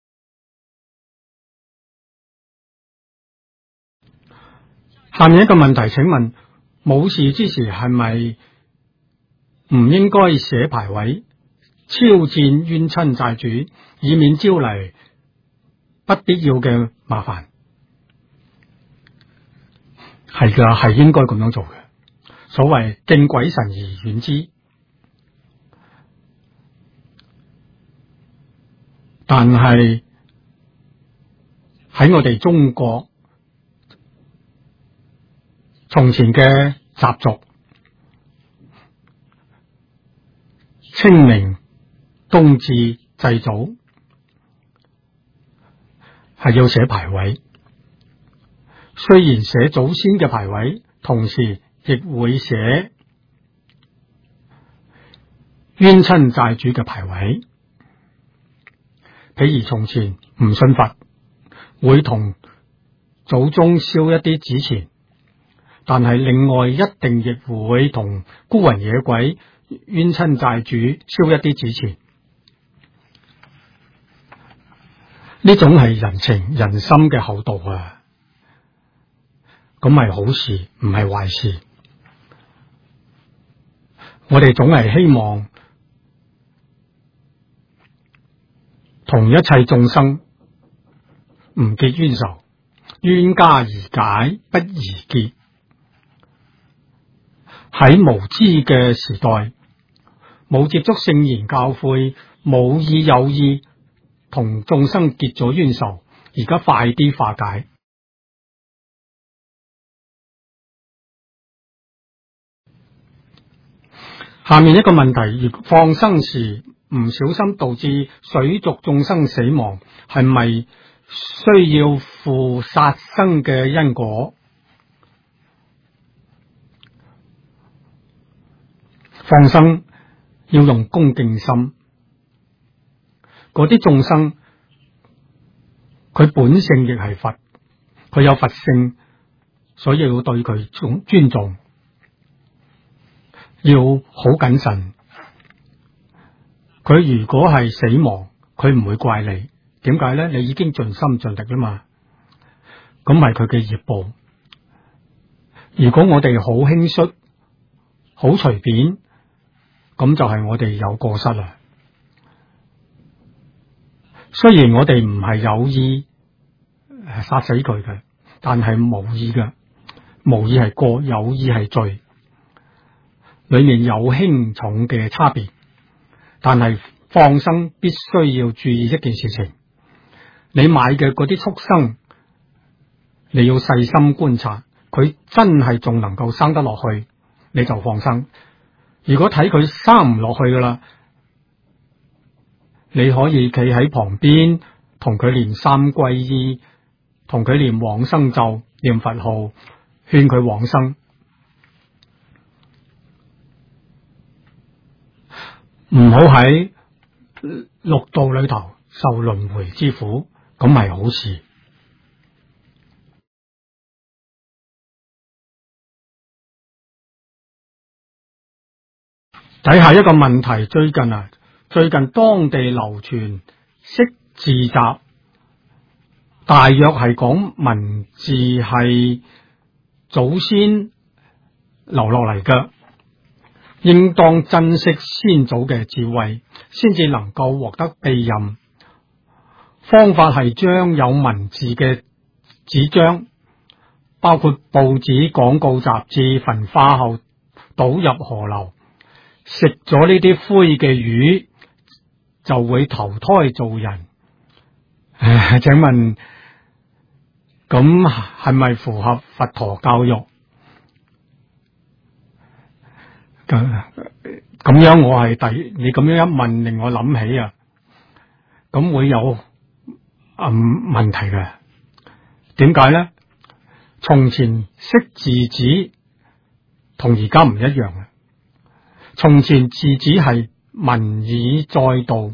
下面一個問題，請問冇事之時係咪唔應該寫牌位超薦冤親債主，以免招嚟不必要嘅麻煩？係噶，係應該咁樣做嘅。所謂敬鬼神而遠之，但係喺我哋中國從前嘅習俗，清明、冬至祭祖係要寫牌位。雖然寫祖先嘅牌位，同時亦會寫冤親債主嘅牌位。譬如從前唔信佛，會同祖宗燒一啲紙錢，但係另外一定亦會同孤魂野鬼、冤親債主燒一啲紙錢。呢種係人情人心嘅厚道啊！咁係好事，唔係壞事。我哋總係希望同一切眾生唔結冤仇，冤家宜解不宜結。喺無知嘅時代，冇接觸聖言教誨，冇意有意同眾生結咗冤仇，而家快啲化解。下面一個問題，如放生時唔小心導致水族眾生死亡，係咪需要負殺生嘅因果？放生要用恭敬心，嗰啲眾生佢本性亦係佛，佢有佛性，所以要對佢尊重，要好謹慎。佢如果係死亡，佢唔會怪你。點解呢？你已經盡心盡力啦嘛，咁係佢嘅業報。如果我哋好輕率、好隨便，咁就係我哋有過失啦。雖然我哋唔係有意殺死佢嘅，但係無意嘅，無意係過，有意係罪。裏面有輕重嘅差別，但係放生必須要注意一件事情，你買嘅嗰啲畜生，你要細心觀察，佢真係仲能夠生得落去，你就放生。如果睇佢生唔落去噶啦，你可以企喺旁邊，同佢念三皈依，同佢念往生咒，念佛號，勸佢往生。唔好喺六道裏頭受輪迴之苦，咁係好事。睇下一個問題，最近當地流傳識字集，大約係講文字係祖先留落嚟嘅，應當珍惜先祖嘅智慧，先至能夠獲得庇蔭。方法係將有文字嘅紙張，包括報紙、廣告、雜誌，焚化後倒入河流，食咗呢啲灰嘅魚就會投胎做人。請問咁係咪符合佛陀教育？咁樣我係你咁樣一問，令我諗起啊。 咁會有問題嘅。點解咧？從前識字子同而家唔一樣嘅。從前字子係文以載道，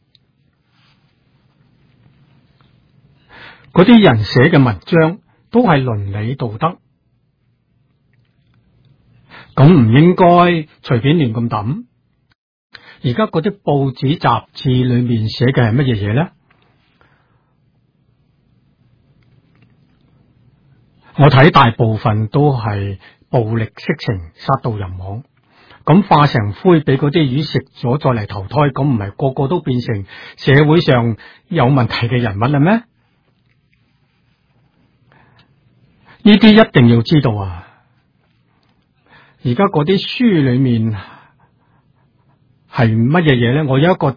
嗰啲人寫嘅文章都係倫理道德，咁唔應該隨便亂咁抌。而家嗰啲報紙雜誌裏面寫嘅係乜嘢嘢咧？我睇大部分都係暴力色情、殺盜淫妄，咁化成灰俾嗰啲魚食咗再嚟投胎，咁唔係個個都變成社會上有問題嘅人物啦咩？呢啲一定要知道啊！而家嗰啲書裏面係乜嘢嘢咧？我有一個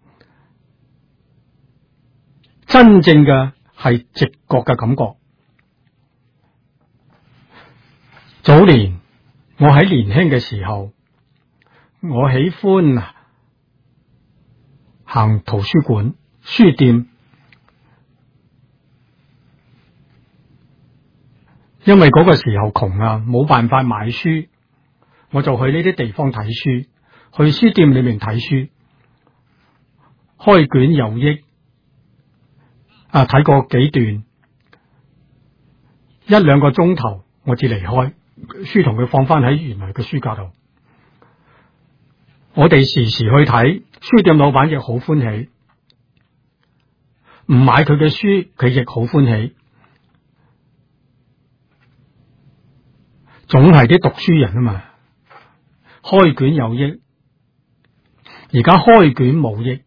真正嘅係直覺嘅感覺。早年我喺年輕嘅時候，我喜歡行圖書館、書店，因為嗰個時候窮啊，冇辦法買書，我就去呢啲地方睇書，去書店裏面睇書，開卷有益，睇過幾段，一兩個鐘頭我至離開。書同佢放翻喺原來嘅書架度，我哋時時去睇，書店老闆亦好歡喜，唔買佢嘅書佢亦好歡喜，總係啲讀書人啊嘛，開卷有益，而家開卷冇益，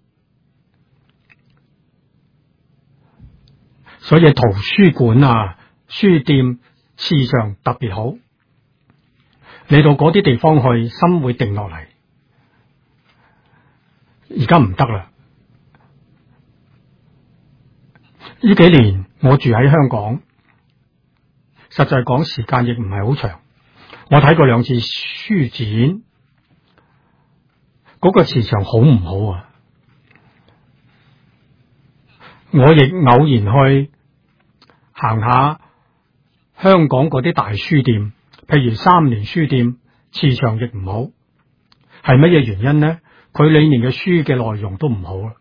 所以圖書館啊、書店市場特別好。你到嗰啲地方去，心會定落嚟。而家唔得啦。呢幾年我住喺香港，實在講時間亦唔係好長。我睇過兩次書展，嗰個市場好唔好啊？我亦偶然去行下香港嗰啲大書店。譬如三聯書店，市場亦唔好，係乜嘢原因呢？佢裏面嘅書嘅內容都唔好啦，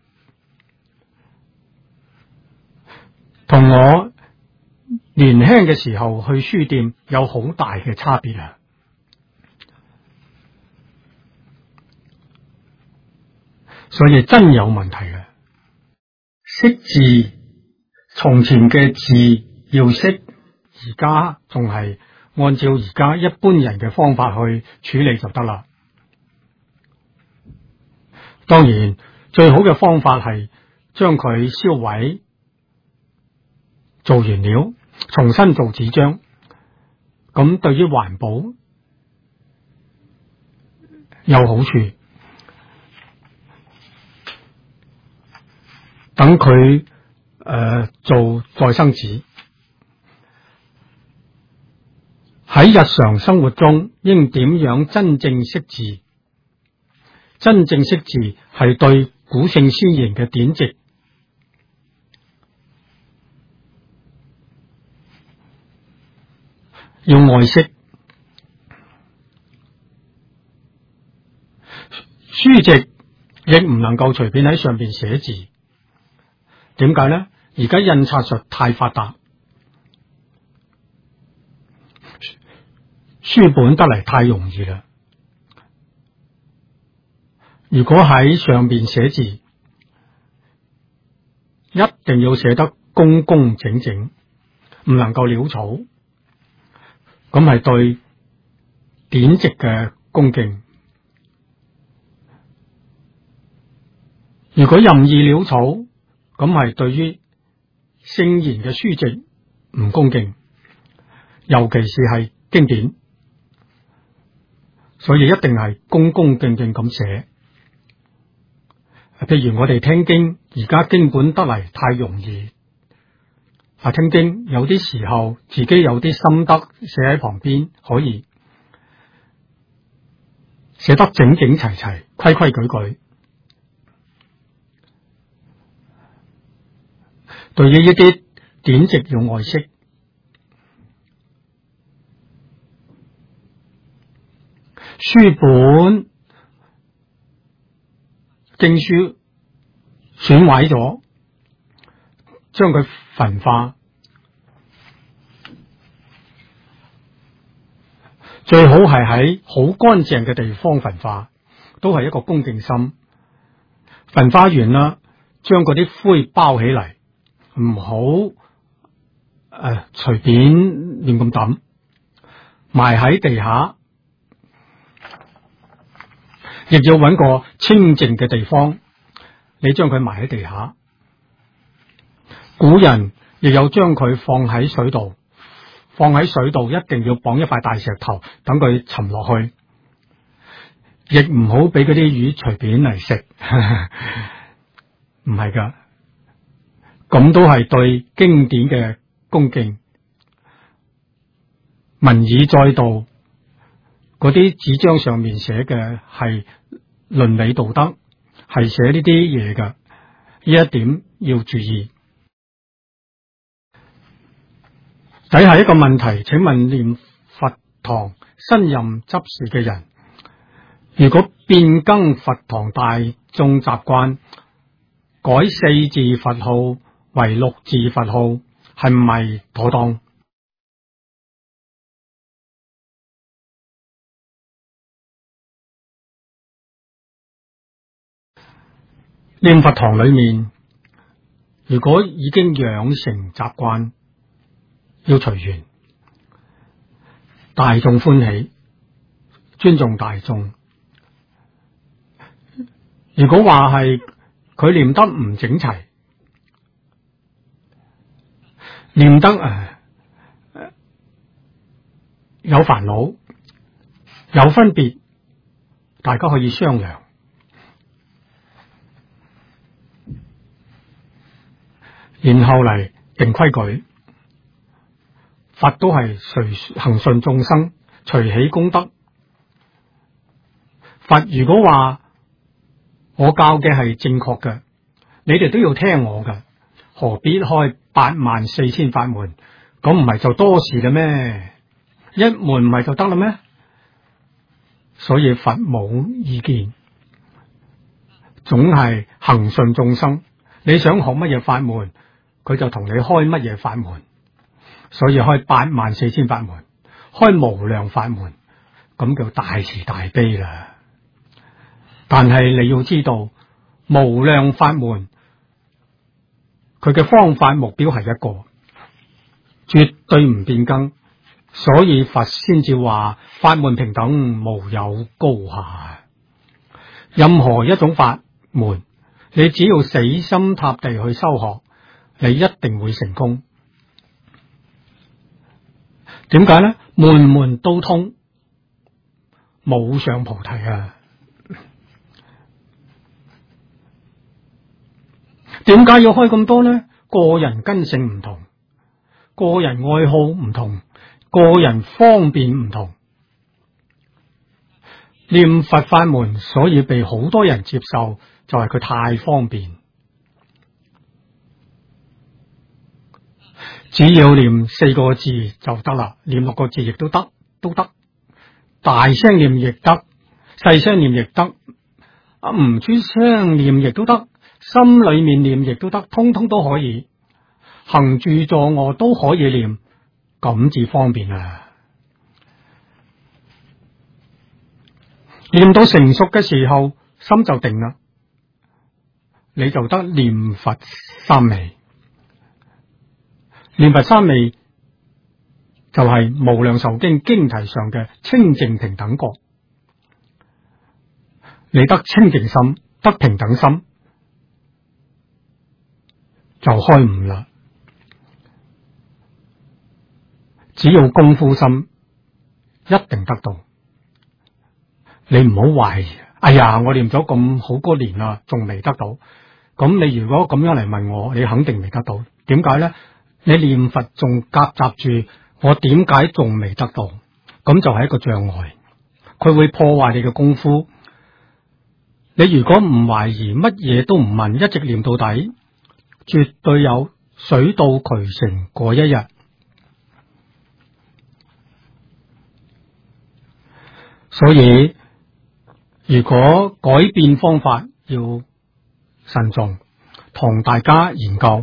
同我年輕嘅時候去書店有好大嘅差別啊！所以真有問題嘅。識字，從前嘅字要識，而家仲係按照而家一般人嘅方法去處理就得啦。當然，最好嘅方法係將佢燒毀，做原料，重新做紙張。咁對於環保有好處。等佢做再生紙。喺日常生活中應點樣真正識字？真正識字係對古聖先賢嘅典籍要愛惜。書籍亦唔能夠隨便喺上邊寫字。點解呢？而家印刷術太發達，書本得嚟太容易啦。如果喺上邊寫字，一定要寫得工工整整，唔能夠潦草，咁係對典籍嘅恭敬。如果任意潦草，咁係對於聖賢嘅書籍唔恭敬，尤其是係經典，所以一定係恭恭敬敬咁寫。譬如我哋聽經，而家經本得嚟太容易，聽經有啲時候自己有啲心得寫喺旁邊，可以寫得整整齊齊、規規矩矩。 對於一啲典籍要愛惜。書本經書損毀咗，將佢焚化，最好係喺好乾淨嘅地方焚化，都係一個恭敬心。焚化完啦，將嗰啲灰包起嚟，唔好隨便亂咁抌，埋喺地下，亦要揾個清靜嘅地方，你將佢埋喺地下。古人亦有將佢放喺水度，放喺水度一定要綁一塊大石頭，等佢沉落去，亦唔好俾嗰啲魚隨便嚟食。唔係噶，咁都係對經典嘅恭敬。文以載道，嗰啲紙張上面寫嘅係倫理道德，係寫呢啲嘢噶，呢一點要注意。底下一個問題，請問念佛堂新任執事嘅人，如果變更佛堂大眾習慣，改4字佛號為6字佛號，係唔係妥當？念佛堂裏面，如果已經養成習慣，要隨緣，大眾歡喜，尊重大眾。如果話係佢念得唔整齊，念得有煩惱、有分別，大家可以商量，然後嚟定規矩。佛都係恒順眾生，隨喜功德。佛如果話我教嘅係正確嘅，你哋都要聽我嘅，何必開84000法門？咁唔係就多事嘅咩？一門唔係就得啦咩？所以佛冇意見，總係恒順眾生。你想學乜嘢法門，佢就同你開乜嘢法門。所以開84000法門，開無量法門，咁叫大慈大悲啦。但係你要知道，無量法門佢嘅方法目標係一個，絕對唔變更。所以佛先至話法門平等，無有高下。任何一種法門，你只要死心塌地去修學，你一定會成功。點解呢？門門都通，冇上菩提啊！點解要開咁多呢？個人根性唔同，個人愛好唔同，個人方便唔同。念佛法門所以被好多人接受，就係佢太方便。只要念4個字就得啦，念6個字亦都得，都得。大聲念亦得，細聲念亦得，唔出聲念亦都得，心裏面念亦都得，通通都可以。行住坐臥都可以念，咁至方便啊！念到成熟嘅時候，心就定啦，你就得念佛三昧。念佛三昧就係無量壽經經題上嘅清淨平等覺。你得清淨心，得平等心，就開悟啦。只要功夫心，一定得到。你唔好懷疑，哎呀，我念咗咁好多年啦，仲未得到。咁你如果咁樣嚟問我，你肯定未得到。點解呢？你念佛仲夾雜住我點解仲未得到？咁就係一個障礙，佢會破壞你嘅功夫。你如果唔懷疑，乜嘢都唔問，一直念到底，絕對有水到渠成嗰一日。所以如果改變方法要慎重，同大家研究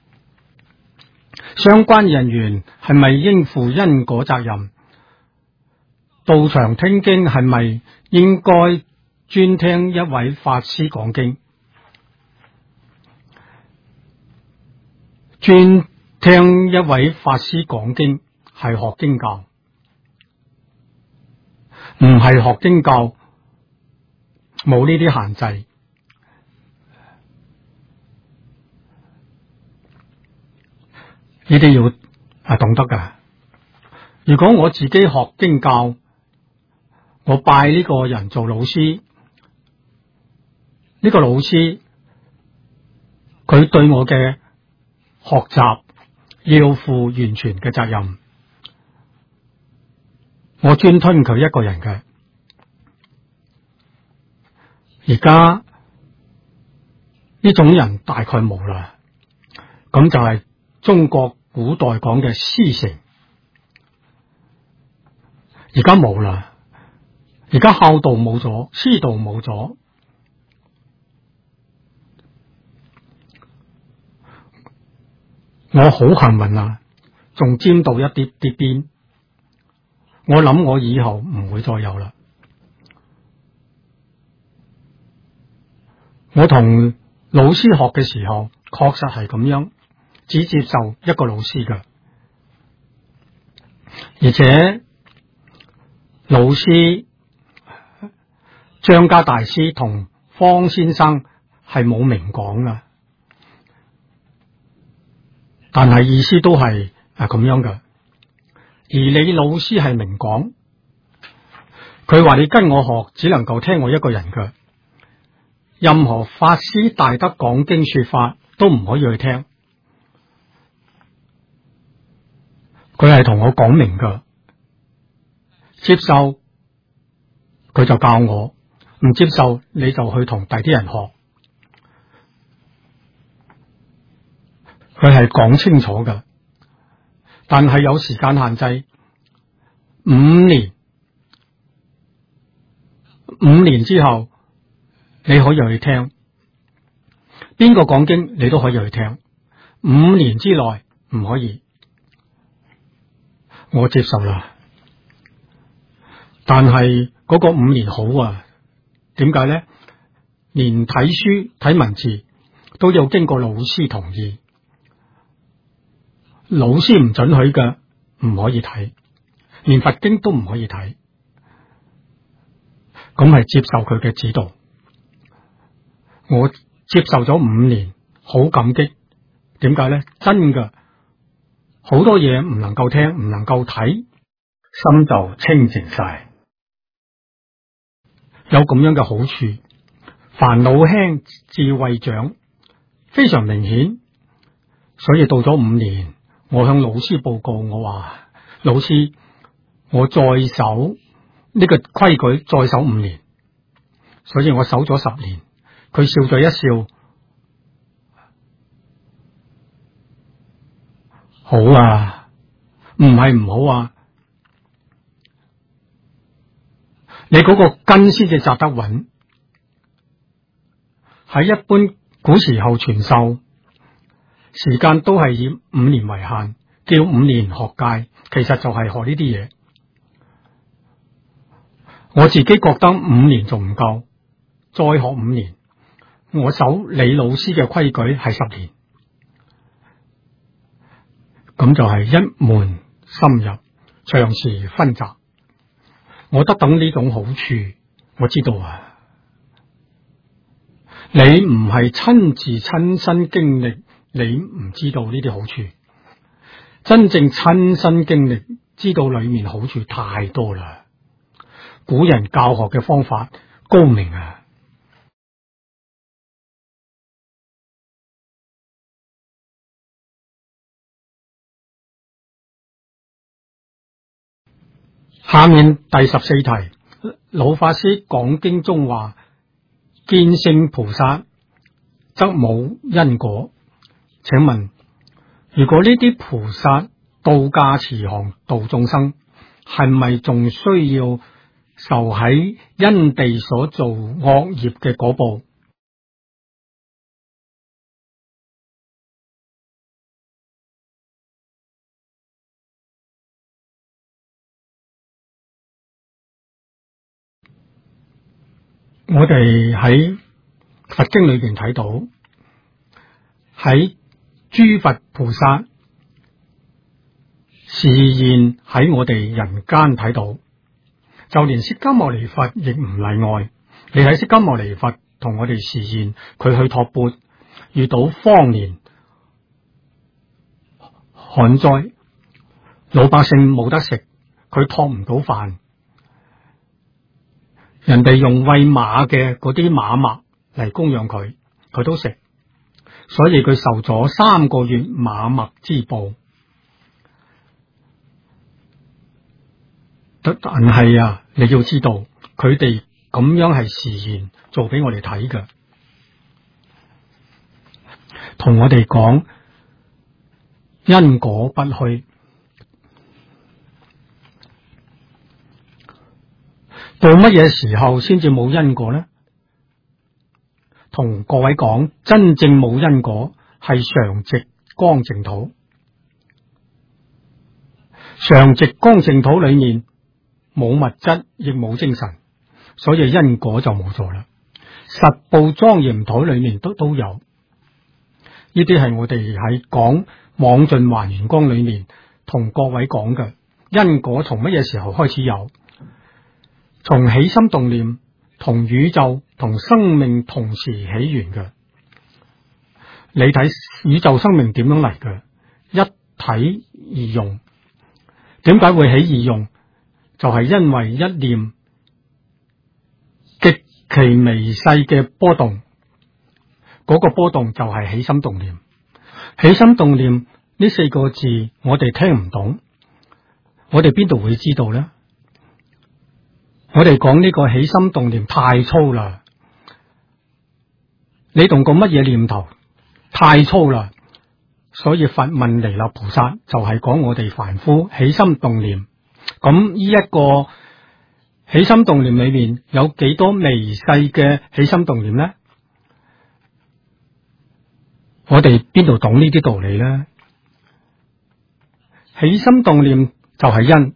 相關人員係咪應負因果責任，到場聽經係咪應該專聽一位法師講經，專聽一位法師講經係學經教，唔係學經教冇呢啲限制。你哋要懂得噶。如果我自己學經教，我拜呢個人做老師，呢個老師佢對我嘅學習要負完全嘅責任，我專吞佢一個人嘅。而家呢種人大概冇啦，咁就係中國古代講嘅師承，而家冇啦。而家孝道冇咗，師道冇咗。我好幸運啊，仲沾到一啲邊。我諗我以後唔會再有啦。我同老師學嘅時候，確實係咁樣，只接受一個老師㗎，而且老師張家大師同方先生係冇明講㗎，但係意思都係咁樣㗎。而你老師係明講，佢話你跟我學只能夠聽我一個人㗎，任何法師大德講經說法都唔可以去聽。佢係同我講明㗎，接受佢就教我，唔接受你就去同第啲人學。佢係講清楚㗎，但係有時間限制，5年，5年之後你可以去聽，邊個講經你都可以去聽，5年之內唔可以。我接受啦，但係嗰個5年好啊，點解呢？連睇書睇文字都要經過老師同意，老師唔准許嘅唔可以睇，連佛經都唔可以睇，咁係接受佢嘅指導。我接受咗5年，好感激。點解呢？真㗎，好多嘢唔能夠聽，唔能夠睇，心就清淨晒。有咁樣嘅好處，煩惱輕，智慧長，非常明顯。所以到咗5年，我向老師報告，我話老師，我再守呢個規矩，再守5年。所以我守咗10年。佢笑咗一笑，好啊，唔係唔好啊，你嗰個根先至扎得穩。喺一般古時候傳授時間都係以5年為限，叫5年學戒，其實就係學呢啲嘢。我自己覺得5年仲唔夠，再學5年。我守李老師嘅規矩係10年，咁就係一門深入，長時分集。我得等呢種好處，我知道啊。你唔係親自親身經歷，你唔知道呢啲好處。真正親身經歷，知道裏面好處太多啦。古人教學嘅方法高明啊！下面第14題，老法師講經中話，見性菩薩則冇因果。請問如果呢啲菩薩度駕慈航度眾生，係咪仲需要受喺因地所做惡業嘅果報？我哋喺佛經裏邊睇到，喺諸佛菩薩示現喺我哋人間睇到，就連釋迦牟尼佛亦唔例外。你喺釋迦牟尼佛同我哋示現，佢去托缽，遇到荒年旱災，老百姓冇得食，佢托唔到飯。人哋用餵馬嘅嗰啲馬麥嚟供養佢，佢都食，所以佢受咗3個月馬麥之報。但係啊，你要知道，佢哋咁樣係示現做俾我哋睇嘅，同我哋講因果不虛。到乜嘢時候先至冇因果呢？同各位講，真正冇因果係常寂光淨土。常寂光淨土裏面冇物質，亦冇精神，所以因果就冇咗啦。實報莊嚴土裏面都有，呢啲係我哋喺講網盡還原光裏面同各位講嘅因果，從乜嘢時候開始有？從起心動念，同宇宙同生命同時起源嘅。你睇宇宙生命點樣嚟嘅？一體而用。點解會起而用？就係因為一念極其微細嘅波動，嗰個波動就係起心動念。起心動念呢4個字我哋聽唔懂，我哋邊度會知道呢？我哋講呢個起心動念太粗啦，你動過乜嘢念頭？太粗啦，所以佛問彌勒菩薩就係講我哋凡夫起心動念。咁呢一個起心動念裏面有幾多微細嘅起心動念呢？我哋邊度懂呢啲道理呢？起心動念就係因，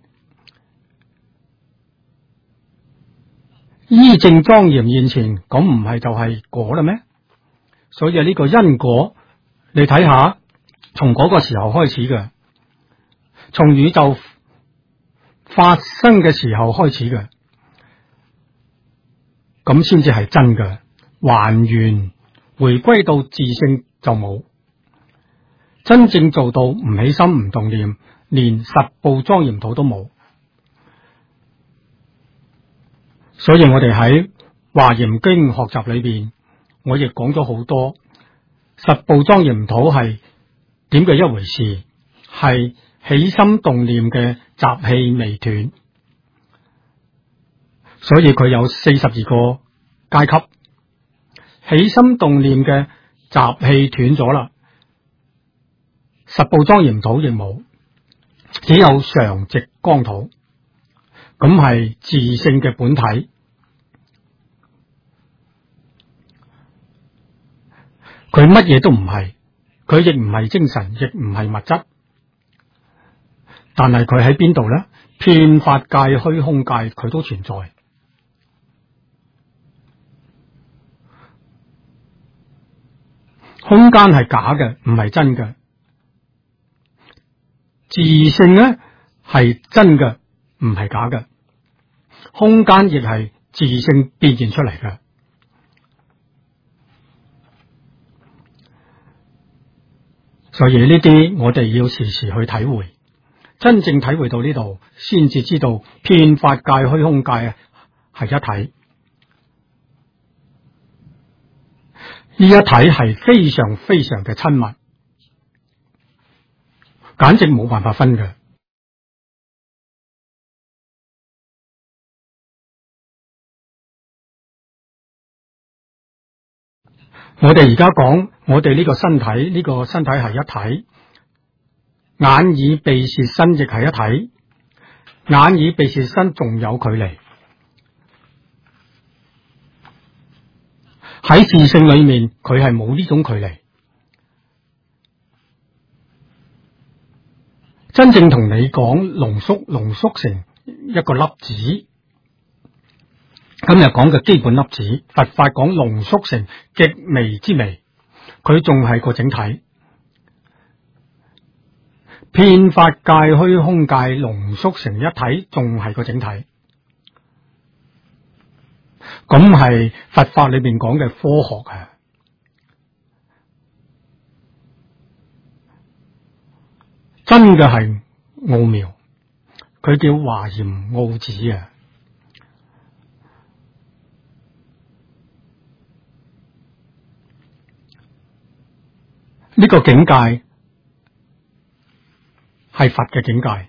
依正莊嚴現前，咁唔係就係果啦咩？所以呢個因果，你睇下，從嗰個時候開始嘅，從宇宙發生嘅時候開始嘅，咁先至係真嘅。還原回歸到自性就冇，真正做到唔起心唔動念，連實報莊嚴土都冇。所以我哋喺華嚴經學習裏邊，我亦講咗好多實報莊嚴土係點嘅一回事，係起心動念嘅習氣未斷，所以佢有42個階級。起心動念嘅習氣斷咗啦，實報莊嚴土亦冇，只有常寂光土，咁係自性嘅本體。佢乜嘢都唔係，佢亦唔係精神，亦唔係物質，但係佢喺邊度呢？遍法界、虛空界，佢都存在。空間係假嘅，唔係真嘅。自性呢係真嘅，唔係假嘅。空間亦係自性變現出嚟嘅。所以呢啲我哋要時時去體會，真正體會到呢度，先至知道遍法界、虛空界係一體。呢一體係非常非常嘅親密，簡直冇辦法分嘅。我哋而家講，我哋呢個身體，呢個身體係一體， 眼耳鼻舌身亦係一體，眼耳鼻舌身仲有距離。喺自性裏面，佢係冇呢種距離。真正同你講濃縮成一個粒子，今日講嘅基本粒子，佛法講濃縮成極微之微，佢仲係個整體。遍法界虛空界濃縮成一體，仲係個整體。咁係佛法裏邊講嘅科學啊！真嘅係奧妙，佢叫華嚴奧旨啊！呢個境界係佛嘅境界。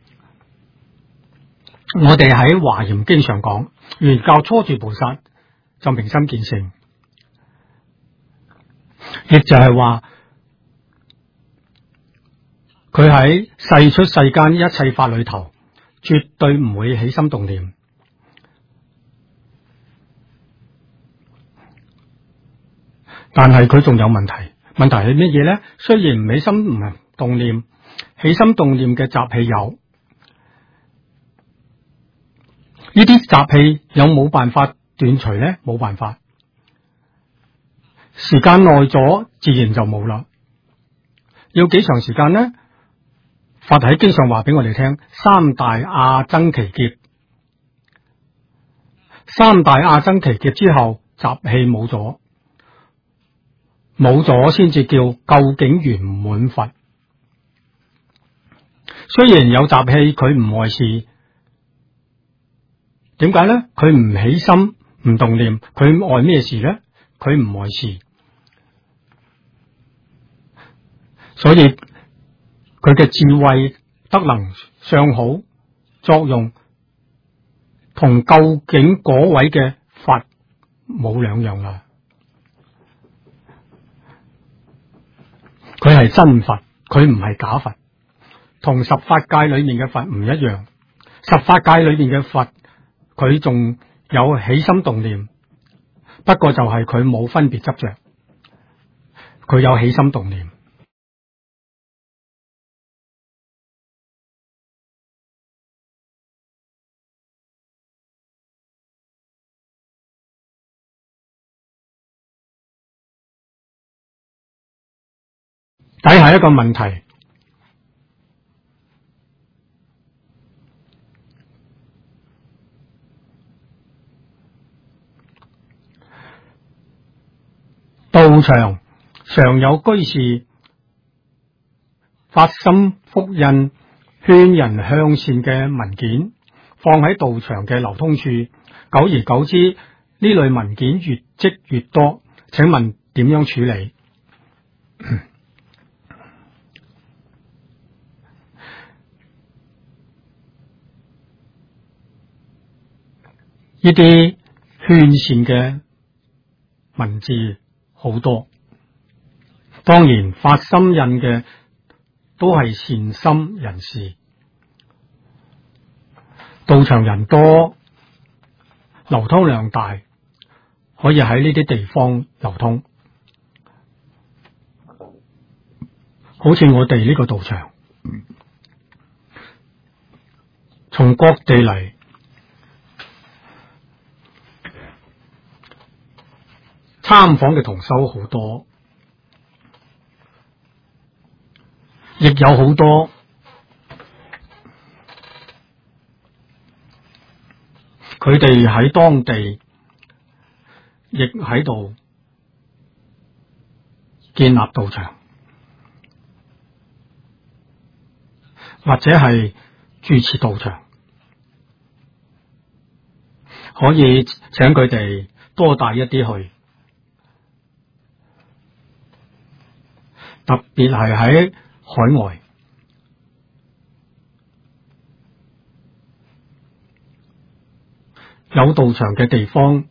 我哋喺華嚴經上講，原教初住菩薩就明心見性，亦就係話佢喺世出世間一切法裏頭，絕對唔會起心動念。但係佢仲有問題，問題係乜嘢咧？雖然唔起心唔動念，起心動念嘅習氣有。呢啲習氣有冇辦法斷除呢？冇辦法，時間耐咗自然就冇啦。要幾長時間呢？佛喺經上話俾我哋聽，三大阿僧祇劫，三大阿僧祇劫之後，習氣冇咗，冇咗先至叫究竟圓滿佛。雖然有習氣，佢唔礙事。點解咧？佢唔起心唔動念，佢礙咩事咧？佢唔礙事，所以佢嘅智慧德能相好作用，同究竟嗰位嘅佛冇兩樣啦。佢係真佛，佢唔係假佛，同十法界裏面嘅佛唔一樣。十法界裏面嘅佛，佢仲有起心動念，不過就係佢冇分別執着，佢有起心動念。底下一個問題，道場常有居士發心複印勸人向善嘅文件，放喺道場嘅流通處，久而久之，呢類文件越積越多，請問點樣處理？呢啲勸善嘅文字好多，當然發心印嘅都係善心人士。道場人多，流通量大，可以喺呢啲地方流通。好似我哋呢個道場，從各地嚟，參訪嘅同修好多，亦有好多佢哋喺當地亦喺度建立道場，或者係住持道場，可以請佢哋多帶一啲去。特別係喺海外，有道場嘅地方，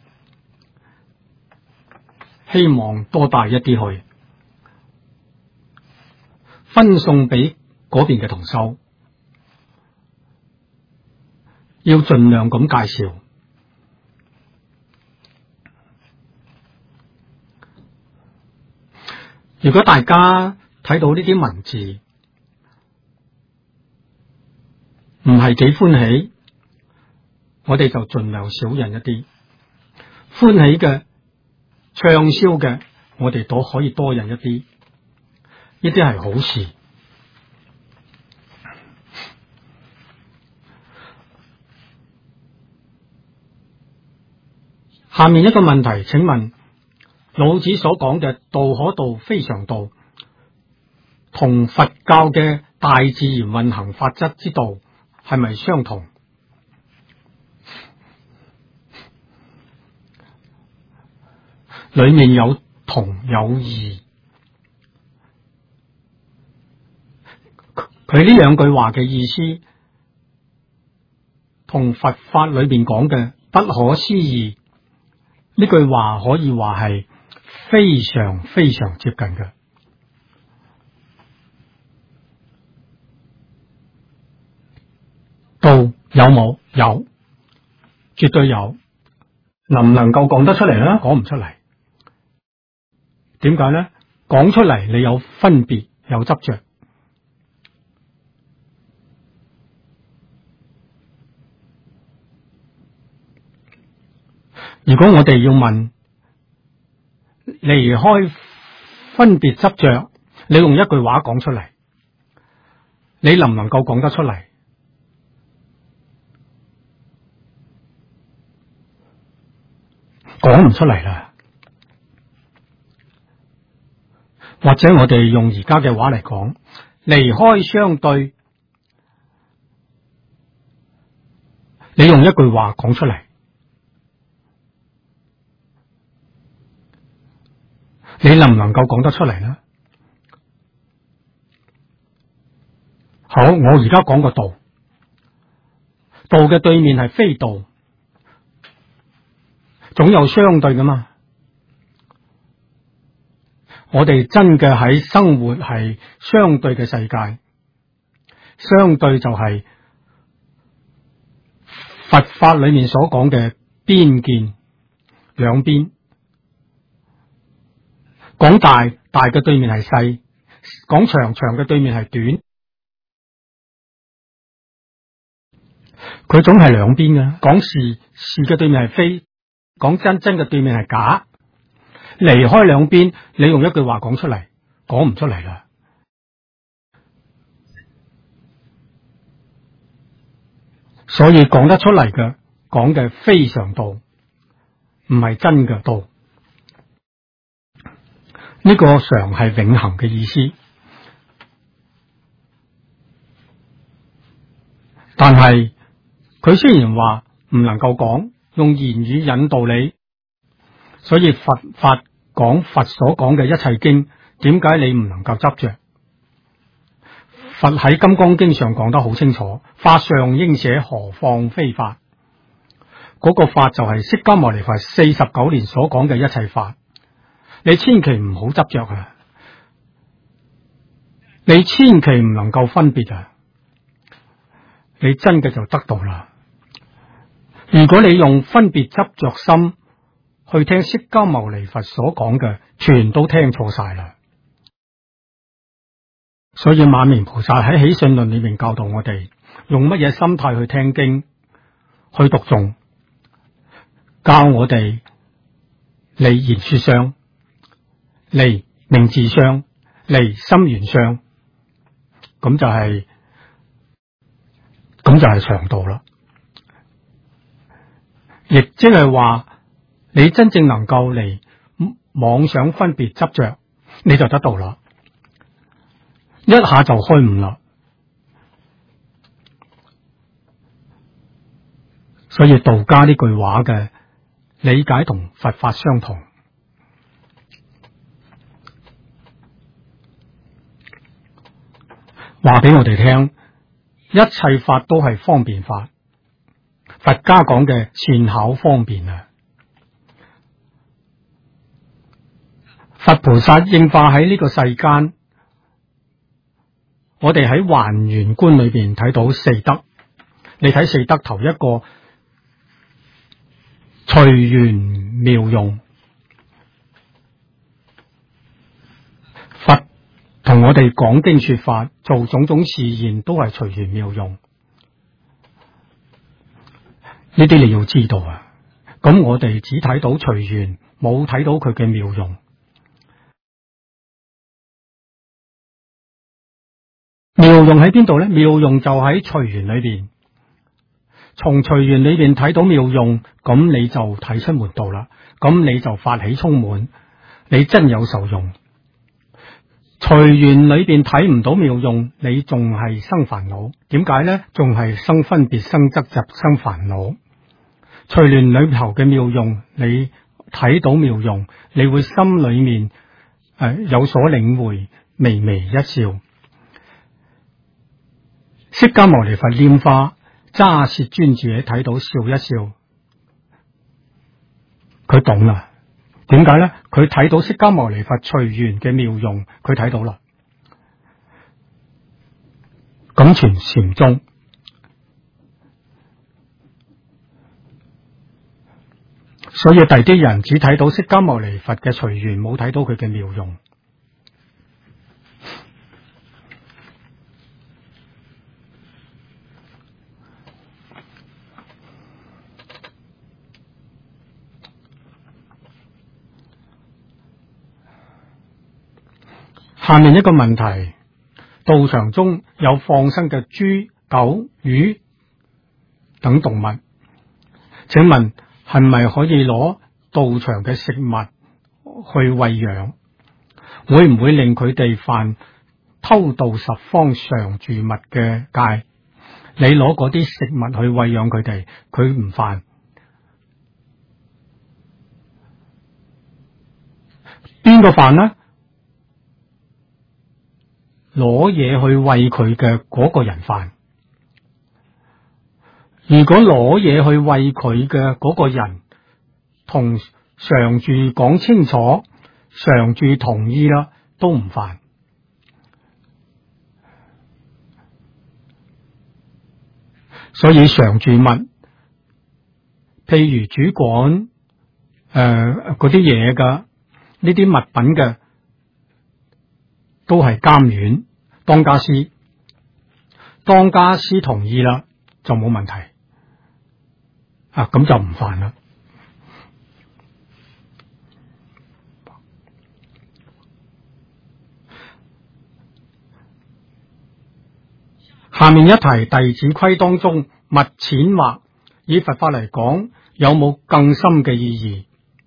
希望多帶一啲去，分送俾嗰邊嘅同修，要盡量咁介紹。如果大家睇到呢啲文字唔係幾歡喜，我哋就盡量少印一啲；歡喜嘅、暢銷嘅，我哋都可以多印一啲。呢啲係好事。下面一個問題，請問老子所講嘅道可道非常道，同佛教嘅大自然運行法則之道係咪相同？裏面有同有異。佢呢兩句話嘅意思，同佛法裏面講嘅不可思議呢句話，可以話係非常非常接近嘅。道有冇？有，絕對有。能唔能夠講得出嚟咧？講唔出嚟。點解咧？講出嚟你有分別，有執着。如果我哋要問離開分別執着，你用一句話講出嚟，你能唔能夠講得出嚟？講唔出嚟啦。或者我哋用而家嘅話嚟講，離開相對，你用一句話講出嚟，你能唔能夠講得出嚟呢？好，我而家講個道，道嘅對面係非道，總有相對噶嘛。我哋真嘅喺生活係相對嘅世界，相對就係佛法裏面所講嘅邊見，兩邊。講大，大嘅對面係細；講長，長嘅對面係短。佢總係兩邊嘅。講是，是嘅對面係非；講真，真嘅對面係假。離開兩邊，你用一句話講出嚟，講唔出嚟啦。所以講得出嚟嘅，講嘅非常道，唔係真嘅道。呢個常係永恆嘅意思，但係佢雖然話唔能夠講，用言語引導你，所以佛法講佛所講嘅一切經，點解你唔能夠執着？佛喺《金剛經》上講得好清楚，法上應捨，何況非法？嗰個法就係釋迦牟尼佛49年所講嘅一切法。你千祈唔好執着啊！你千祈唔能夠分別啊！你真嘅就得到啦。如果你用分別執着心去聽釋迦牟尼佛所講嘅，全都聽錯晒啦。所以馬明菩薩喺《起信論》裏面教導我哋，用乜嘢心態去聽經、去讀誦，教我哋離言說相。離名字相，離心緣相，咁就係長道啦。亦即係話，你真正能夠離妄想分別執着，你就得到啦，一下就開悟啦。所以道家呢句話嘅理解同佛法相同。話俾我哋聽，一切法都係方便法，佛家講嘅善巧方便啊。佛菩薩應化喺呢個世間， 我哋喺還原觀裏邊睇到四德，你睇四德頭一個隨緣妙用，佛同我哋講經說法，做種種示現都係隨緣妙用，呢啲你要知道啊。咁我哋只睇到隨緣，冇睇到佢嘅妙用。妙用喺邊度呢？妙用就喺隨緣裏邊，從隨緣裏邊睇到妙用，咁你就睇出門道啦。咁你就發起充滿，你真有受用。隨緣裏邊睇唔到妙用，你仲係生煩惱。點解呢？仲係生分別、生執着、生煩惱。隨緣裏頭嘅妙用，你睇到妙用，你會心裏面有所領會，微微一笑。釋迦牟尼佛拈花，揸舌尊者睇到笑一笑，佢懂啦。點解呢？佢睇到釋迦牟尼佛隨緣嘅妙用，佢睇到啦。咁禪宗，所以第啲人只睇到釋迦牟尼佛嘅隨緣，冇睇到佢嘅妙用。下面一個問題，道場中有放生嘅豬、狗、魚等動物，請問係咪可以攞道場嘅食物去餵養？會唔會令佢哋犯偷盜十方常住物嘅戒？你攞嗰啲食物去餵養佢哋，佢唔犯。邊個犯呢？攞嘢去餵佢嘅嗰個人犯。如果攞嘢去餵佢嘅嗰個人同常住講清楚，常住同意啦，都唔犯。所以常住物，譬如主管嗰啲嘢噶，呢啲物品嘅，都係監院當家師，當家師同意啦，就冇問題啊，咁就唔犯啦。下面一題《弟子規》當中，物淺惑以佛法嚟講，有冇更深嘅意義？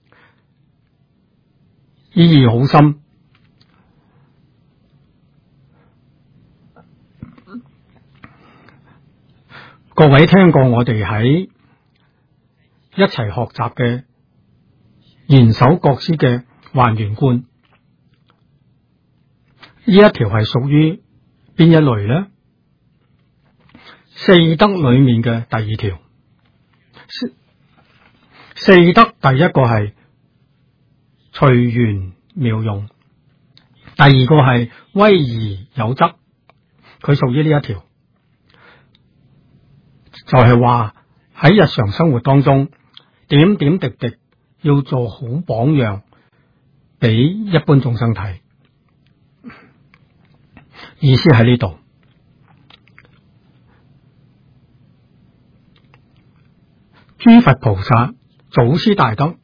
意義好深。各位聽過我哋喺一齊學習嘅賢首國師嘅還原觀，呢一條係屬於邊一類呢？四德裏面嘅第二條。四德第一個係隨緣妙用，第二個係威儀有則，佢屬於呢一條。就係話喺日常生活當中，點點滴滴要做好榜樣俾一般眾生睇，意思喺呢度。諸佛菩薩、祖師大德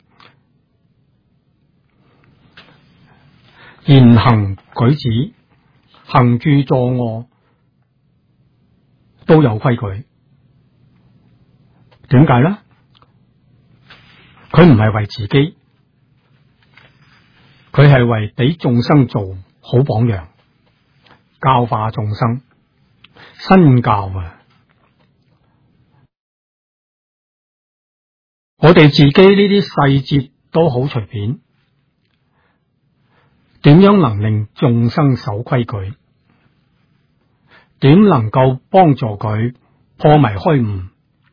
言行舉止、行住坐臥都有規矩。點解呢？佢唔係為自己，佢係為俾眾生做好榜樣，教化眾生，身教啊！我哋自己呢啲細節都好隨便，點樣能令眾生守規矩？點能夠幫助佢破迷開悟？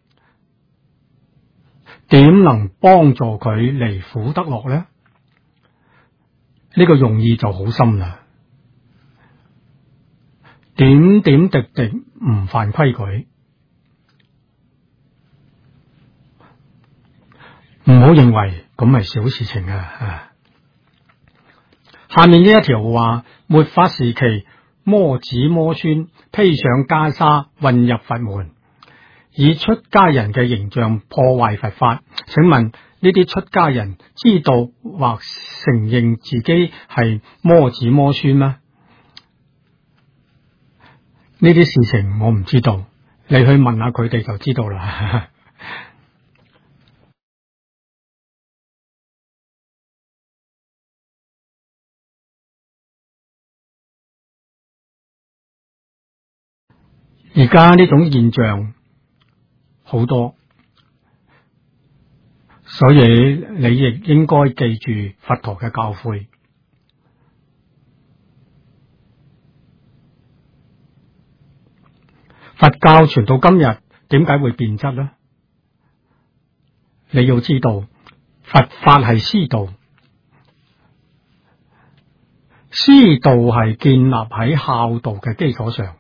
點能幫助佢離苦得樂呢？呢個用意就好深啦。 點點滴滴唔犯規矩。唔好認為咁係小事情啊！下面呢一條話，末法時期，魔子魔孫披上袈裟混入佛門，以出家人嘅形象破壞佛法。請問呢啲出家人知道或承認自己係魔子魔孫嗎？呢啲事情我唔知道，你去問下佢哋就知道啦。而家呢種現象好多，所以你亦應該記住佛陀嘅教誨。佛教傳到今日，點解會變質呢？你要知道，佛法係師道，師道係建立喺孝道嘅基礎上。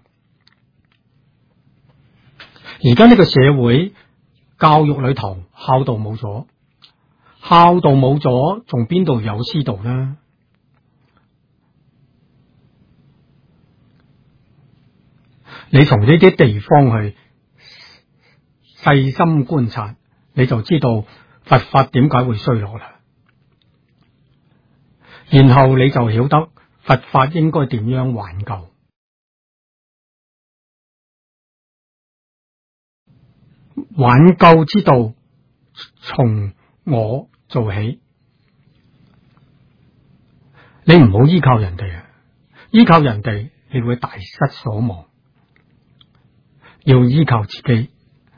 而家呢個社會教育裏頭孝道冇咗，孝道冇咗，仲邊度有師道呢？你從呢啲地方去細心觀察，你就知道佛法點解會衰落啦。然後你就曉得佛法應該點樣挽救。挽救之道從我做起，你唔好依靠人哋啊！依靠人哋你會大失所望，要依靠自己，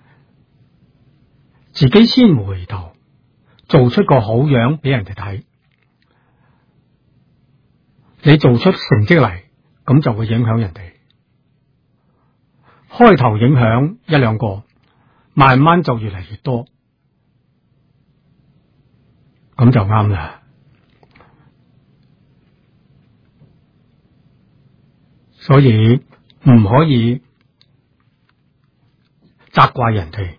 自己先回頭做出個好樣俾人哋睇。你做出成績嚟，咁就會影響人哋。開頭影響一兩個，慢慢就越嚟越多，咁就啱啦。所以唔可以責怪人哋。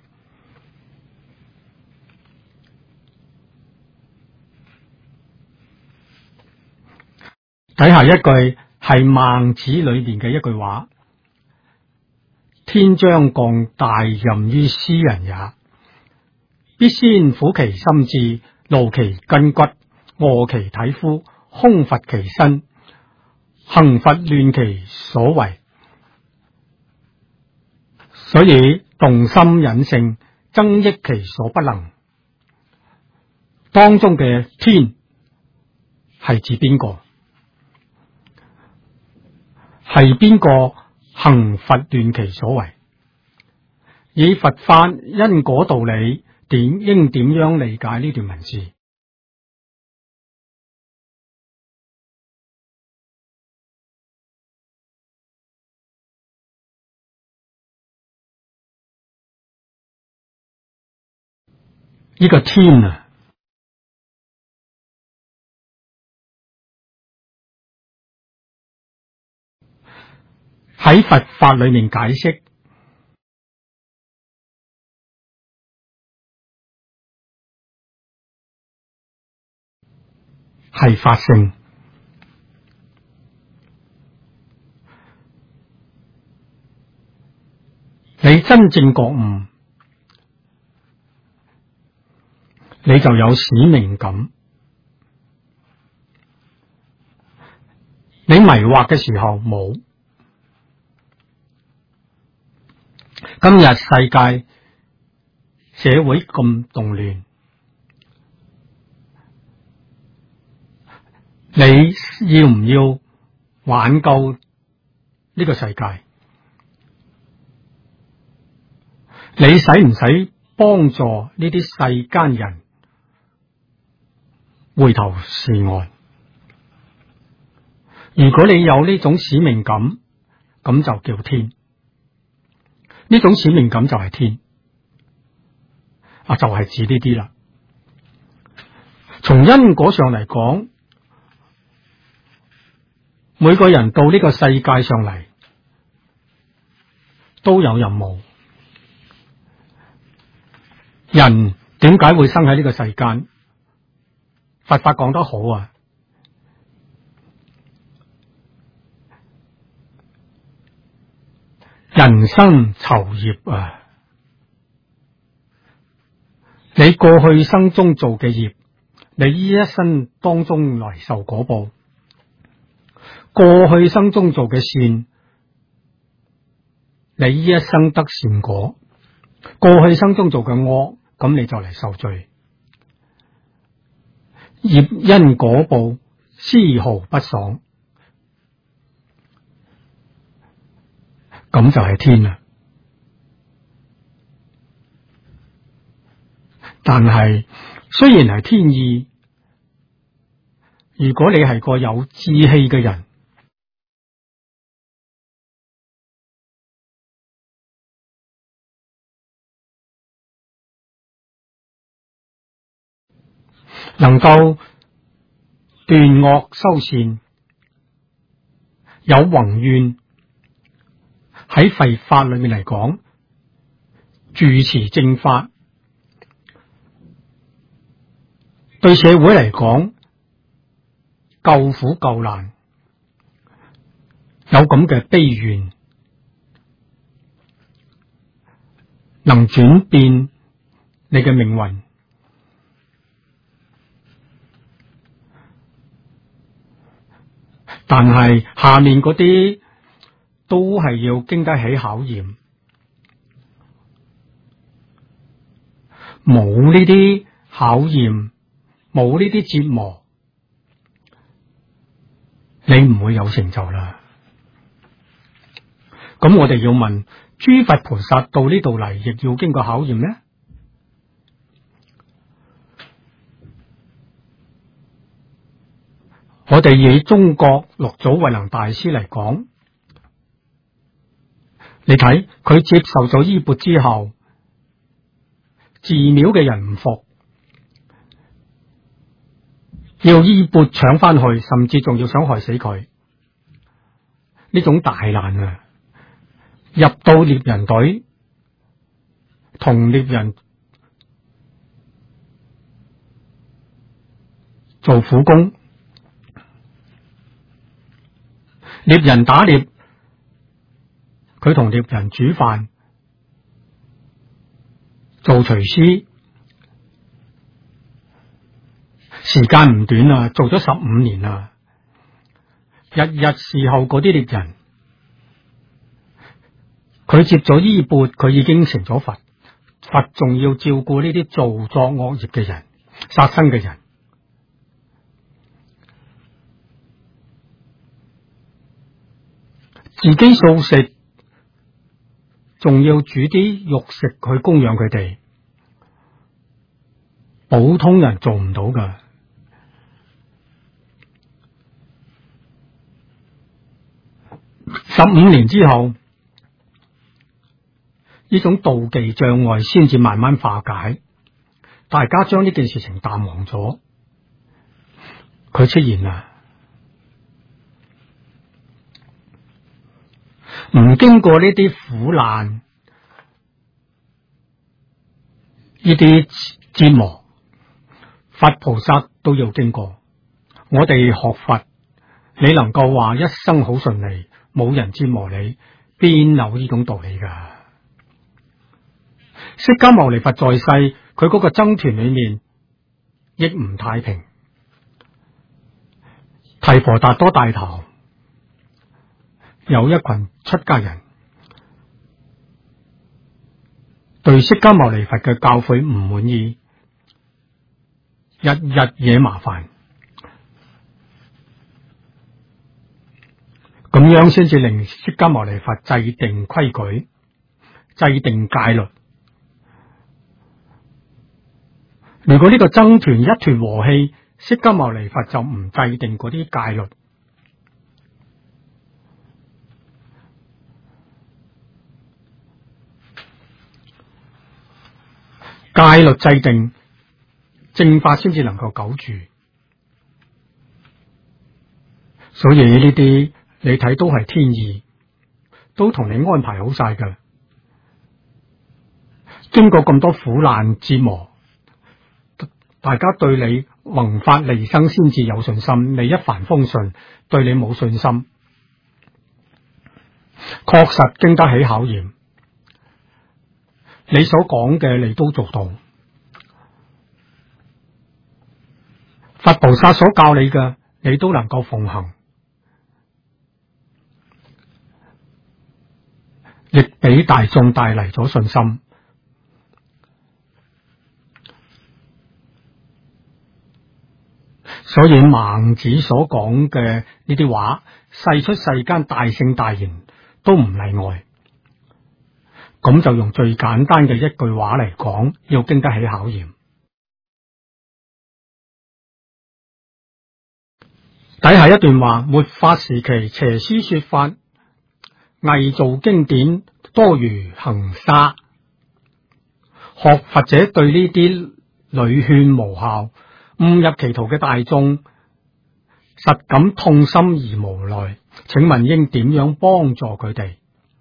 睇下一句係孟子裏邊嘅一句話：天將降大任於斯人也，必先苦其心志，勞其筋骨，餓其體膚，空乏其身，行拂亂其所為。所以動心忍性，增益其所不能。當中嘅天係指邊個？係邊個行拂亂其所為？以佛法因果道理，應點樣理解呢段文字？呢個天啊，喺佛法裏面解釋係法性。你真正覺悟，你就有使命感。你迷惑嘅時候冇。今日世界社會咁動亂，你要唔要挽救呢個世界？你使唔使幫助呢啲世間人回頭是岸？如果你有呢種使命感，咁就叫天。呢種使命感就係天，就係指呢啲啦。從因果上嚟講，每個人到呢個世界上嚟， 都有任務。人點解會生喺呢個世間？佛法講得好啊，人生酬業啊！你過去生中做嘅業，你呢一生當中來受果報。過去生中做嘅善，你呢一生得善果；過去生中做嘅惡，咁你就嚟受罪。業因果報，絲毫不爽，咁就係天啦。但係雖然係天意，如果你係個有志氣嘅人，能夠斷惡修善，有宏願，喺佛法裏面嚟講，住持正法，對社會嚟講救苦救難，有咁嘅悲願，能轉變你嘅命運。但係下面嗰啲都係要經得起考驗，冇呢啲考驗，冇呢啲折磨，你唔會有成就啦。咁我哋要問，諸佛菩薩到呢度嚟，亦要經過考驗咩？我哋以中國六祖慧能大師嚟講，你睇佢接受咗衣缽之後，寺廟嘅人唔服，要衣缽搶翻去，甚至仲要想害死佢。呢種大難啊！入到獵人隊，同獵人做苦工。獵人打獵，佢同獵人煮飯，做廚師，時間唔短啊，做咗15年啦。日日侍候嗰啲獵人，佢接咗衣缽，佢已經成咗佛，佛仲要照顧呢啲做作惡業嘅人、殺生嘅人。自己素食，仲要煮啲肉食去供養佢哋，普通人做唔到噶。15年之後，呢種妒忌障礙先至慢慢化解，大家將呢件事情淡忘咗，佢出現啦。唔經過呢啲苦難，呢啲折磨，佛菩薩都要經過。我哋學佛，你能夠話一生好順利，冇人折磨你，邊有呢種道理噶？釋迦牟尼佛在世，佢嗰個僧團裏面亦唔太平，提婆達多帶頭，有一群出家人對釋迦牟尼佛嘅教誨唔滿意，日日惹麻煩，咁樣先至令釋迦牟尼佛制定規矩，制定戒律。如果呢個僧團一團和氣，釋迦牟尼佛就唔制定嗰啲戒律。戒律制定，正法先至能夠久住。所以呢啲你睇都係天意，都同你安排好晒噶。 經過咁多苦難折磨，大家對你宏法利生先至有信心，你一帆風順，對你冇信心，確實經得起考驗。你所講嘅你都做到，佛菩薩所教你嘅你都能夠奉行，亦俾大眾帶嚟咗信心。所以孟子所講嘅呢啲話，世出世間大聖大賢都唔例外。咁就用最簡單嘅一句話嚟講，要經得起考驗。底下一段話：末法時期，邪師說法，偽造經典，多如行沙。學佛者對呢啲屢勸無效、誤入歧途嘅大眾，實感痛心而無奈。請問應點樣幫助佢哋？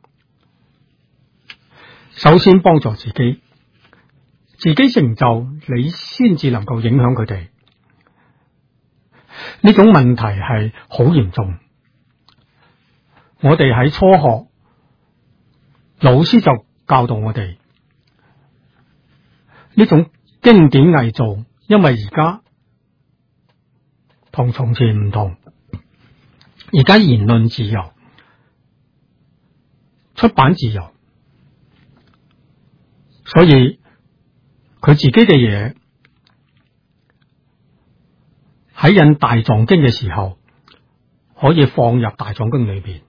首先幫助自己，自己成就，你先至能夠影響佢哋。呢種問題係好嚴重。我哋喺初學，老師就教導我哋呢種經典偽造，因為而家同從前唔同，而家言論自由、出版自由。所以佢自己嘅嘢喺印大藏經嘅時候，可以放入大藏經裏邊。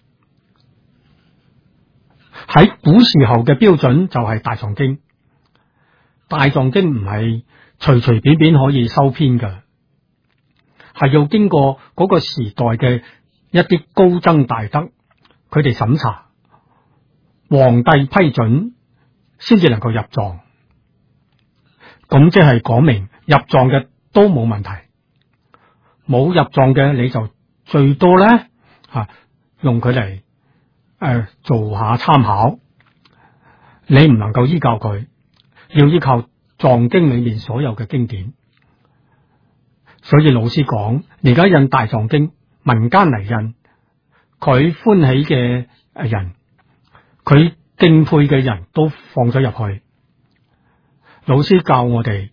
喺古時候嘅標準就係大藏經，大藏經唔係隨隨便便可以收編嘅，係要經過嗰個時代嘅一啲高僧大德，佢哋審查，皇帝批准，先至能夠入藏。咁即係講明入藏嘅都冇問題，冇入藏嘅你就最多咧用佢嚟做下參考。你唔能夠依教佢，要依靠藏經裏面所有嘅經典。所以老師講，而家印大藏經，民間嚟印，佢歡喜嘅人，佢敬佩嘅人都放咗入去。老師教我哋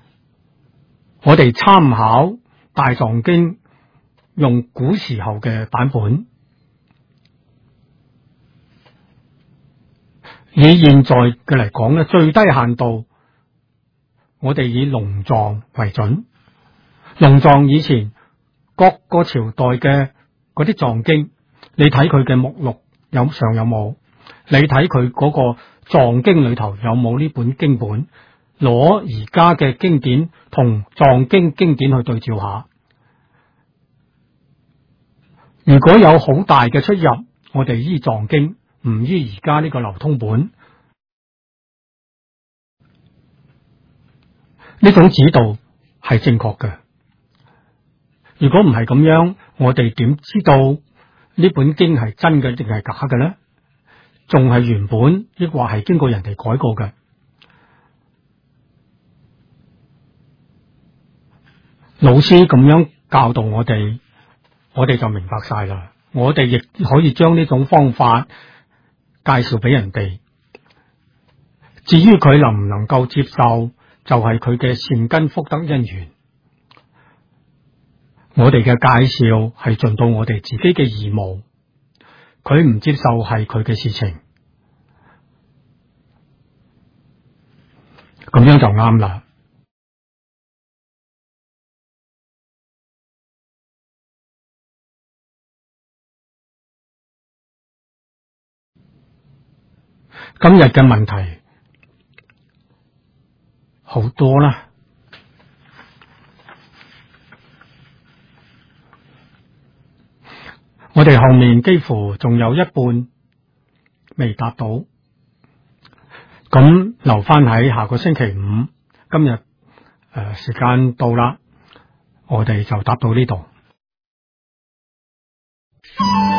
參考大藏經，用古時候嘅版本，以現在嘅嚟講咧，最低限度我哋以龍藏為準。龍藏以前各個朝代嘅嗰啲藏經，你睇佢嘅目錄上有冇？你睇佢嗰個藏經裏頭有冇呢本經本？攞而家嘅經典同藏經經典去對照下，如果有好大嘅出入，我哋依藏經，唔依而家呢個流通本。呢種指導係正確嘅。如果唔係咁樣，我哋點知道呢本經係真嘅定係假嘅呢？仲係原本，抑或係經過人哋改過嘅？老師咁樣教導我哋就明白晒啦。我哋亦可以將呢種方法介紹俾人哋。至於佢能唔能夠接受，就係佢嘅善根福德因緣。我哋嘅介紹係盡到我哋自己嘅義務，佢唔接受係佢嘅事情，咁樣就啱啦。今日嘅問題好多啦，我哋後面幾乎仲有一半未答到，咁留翻喺下個星期五。今日時間到啦，我哋就答到呢度。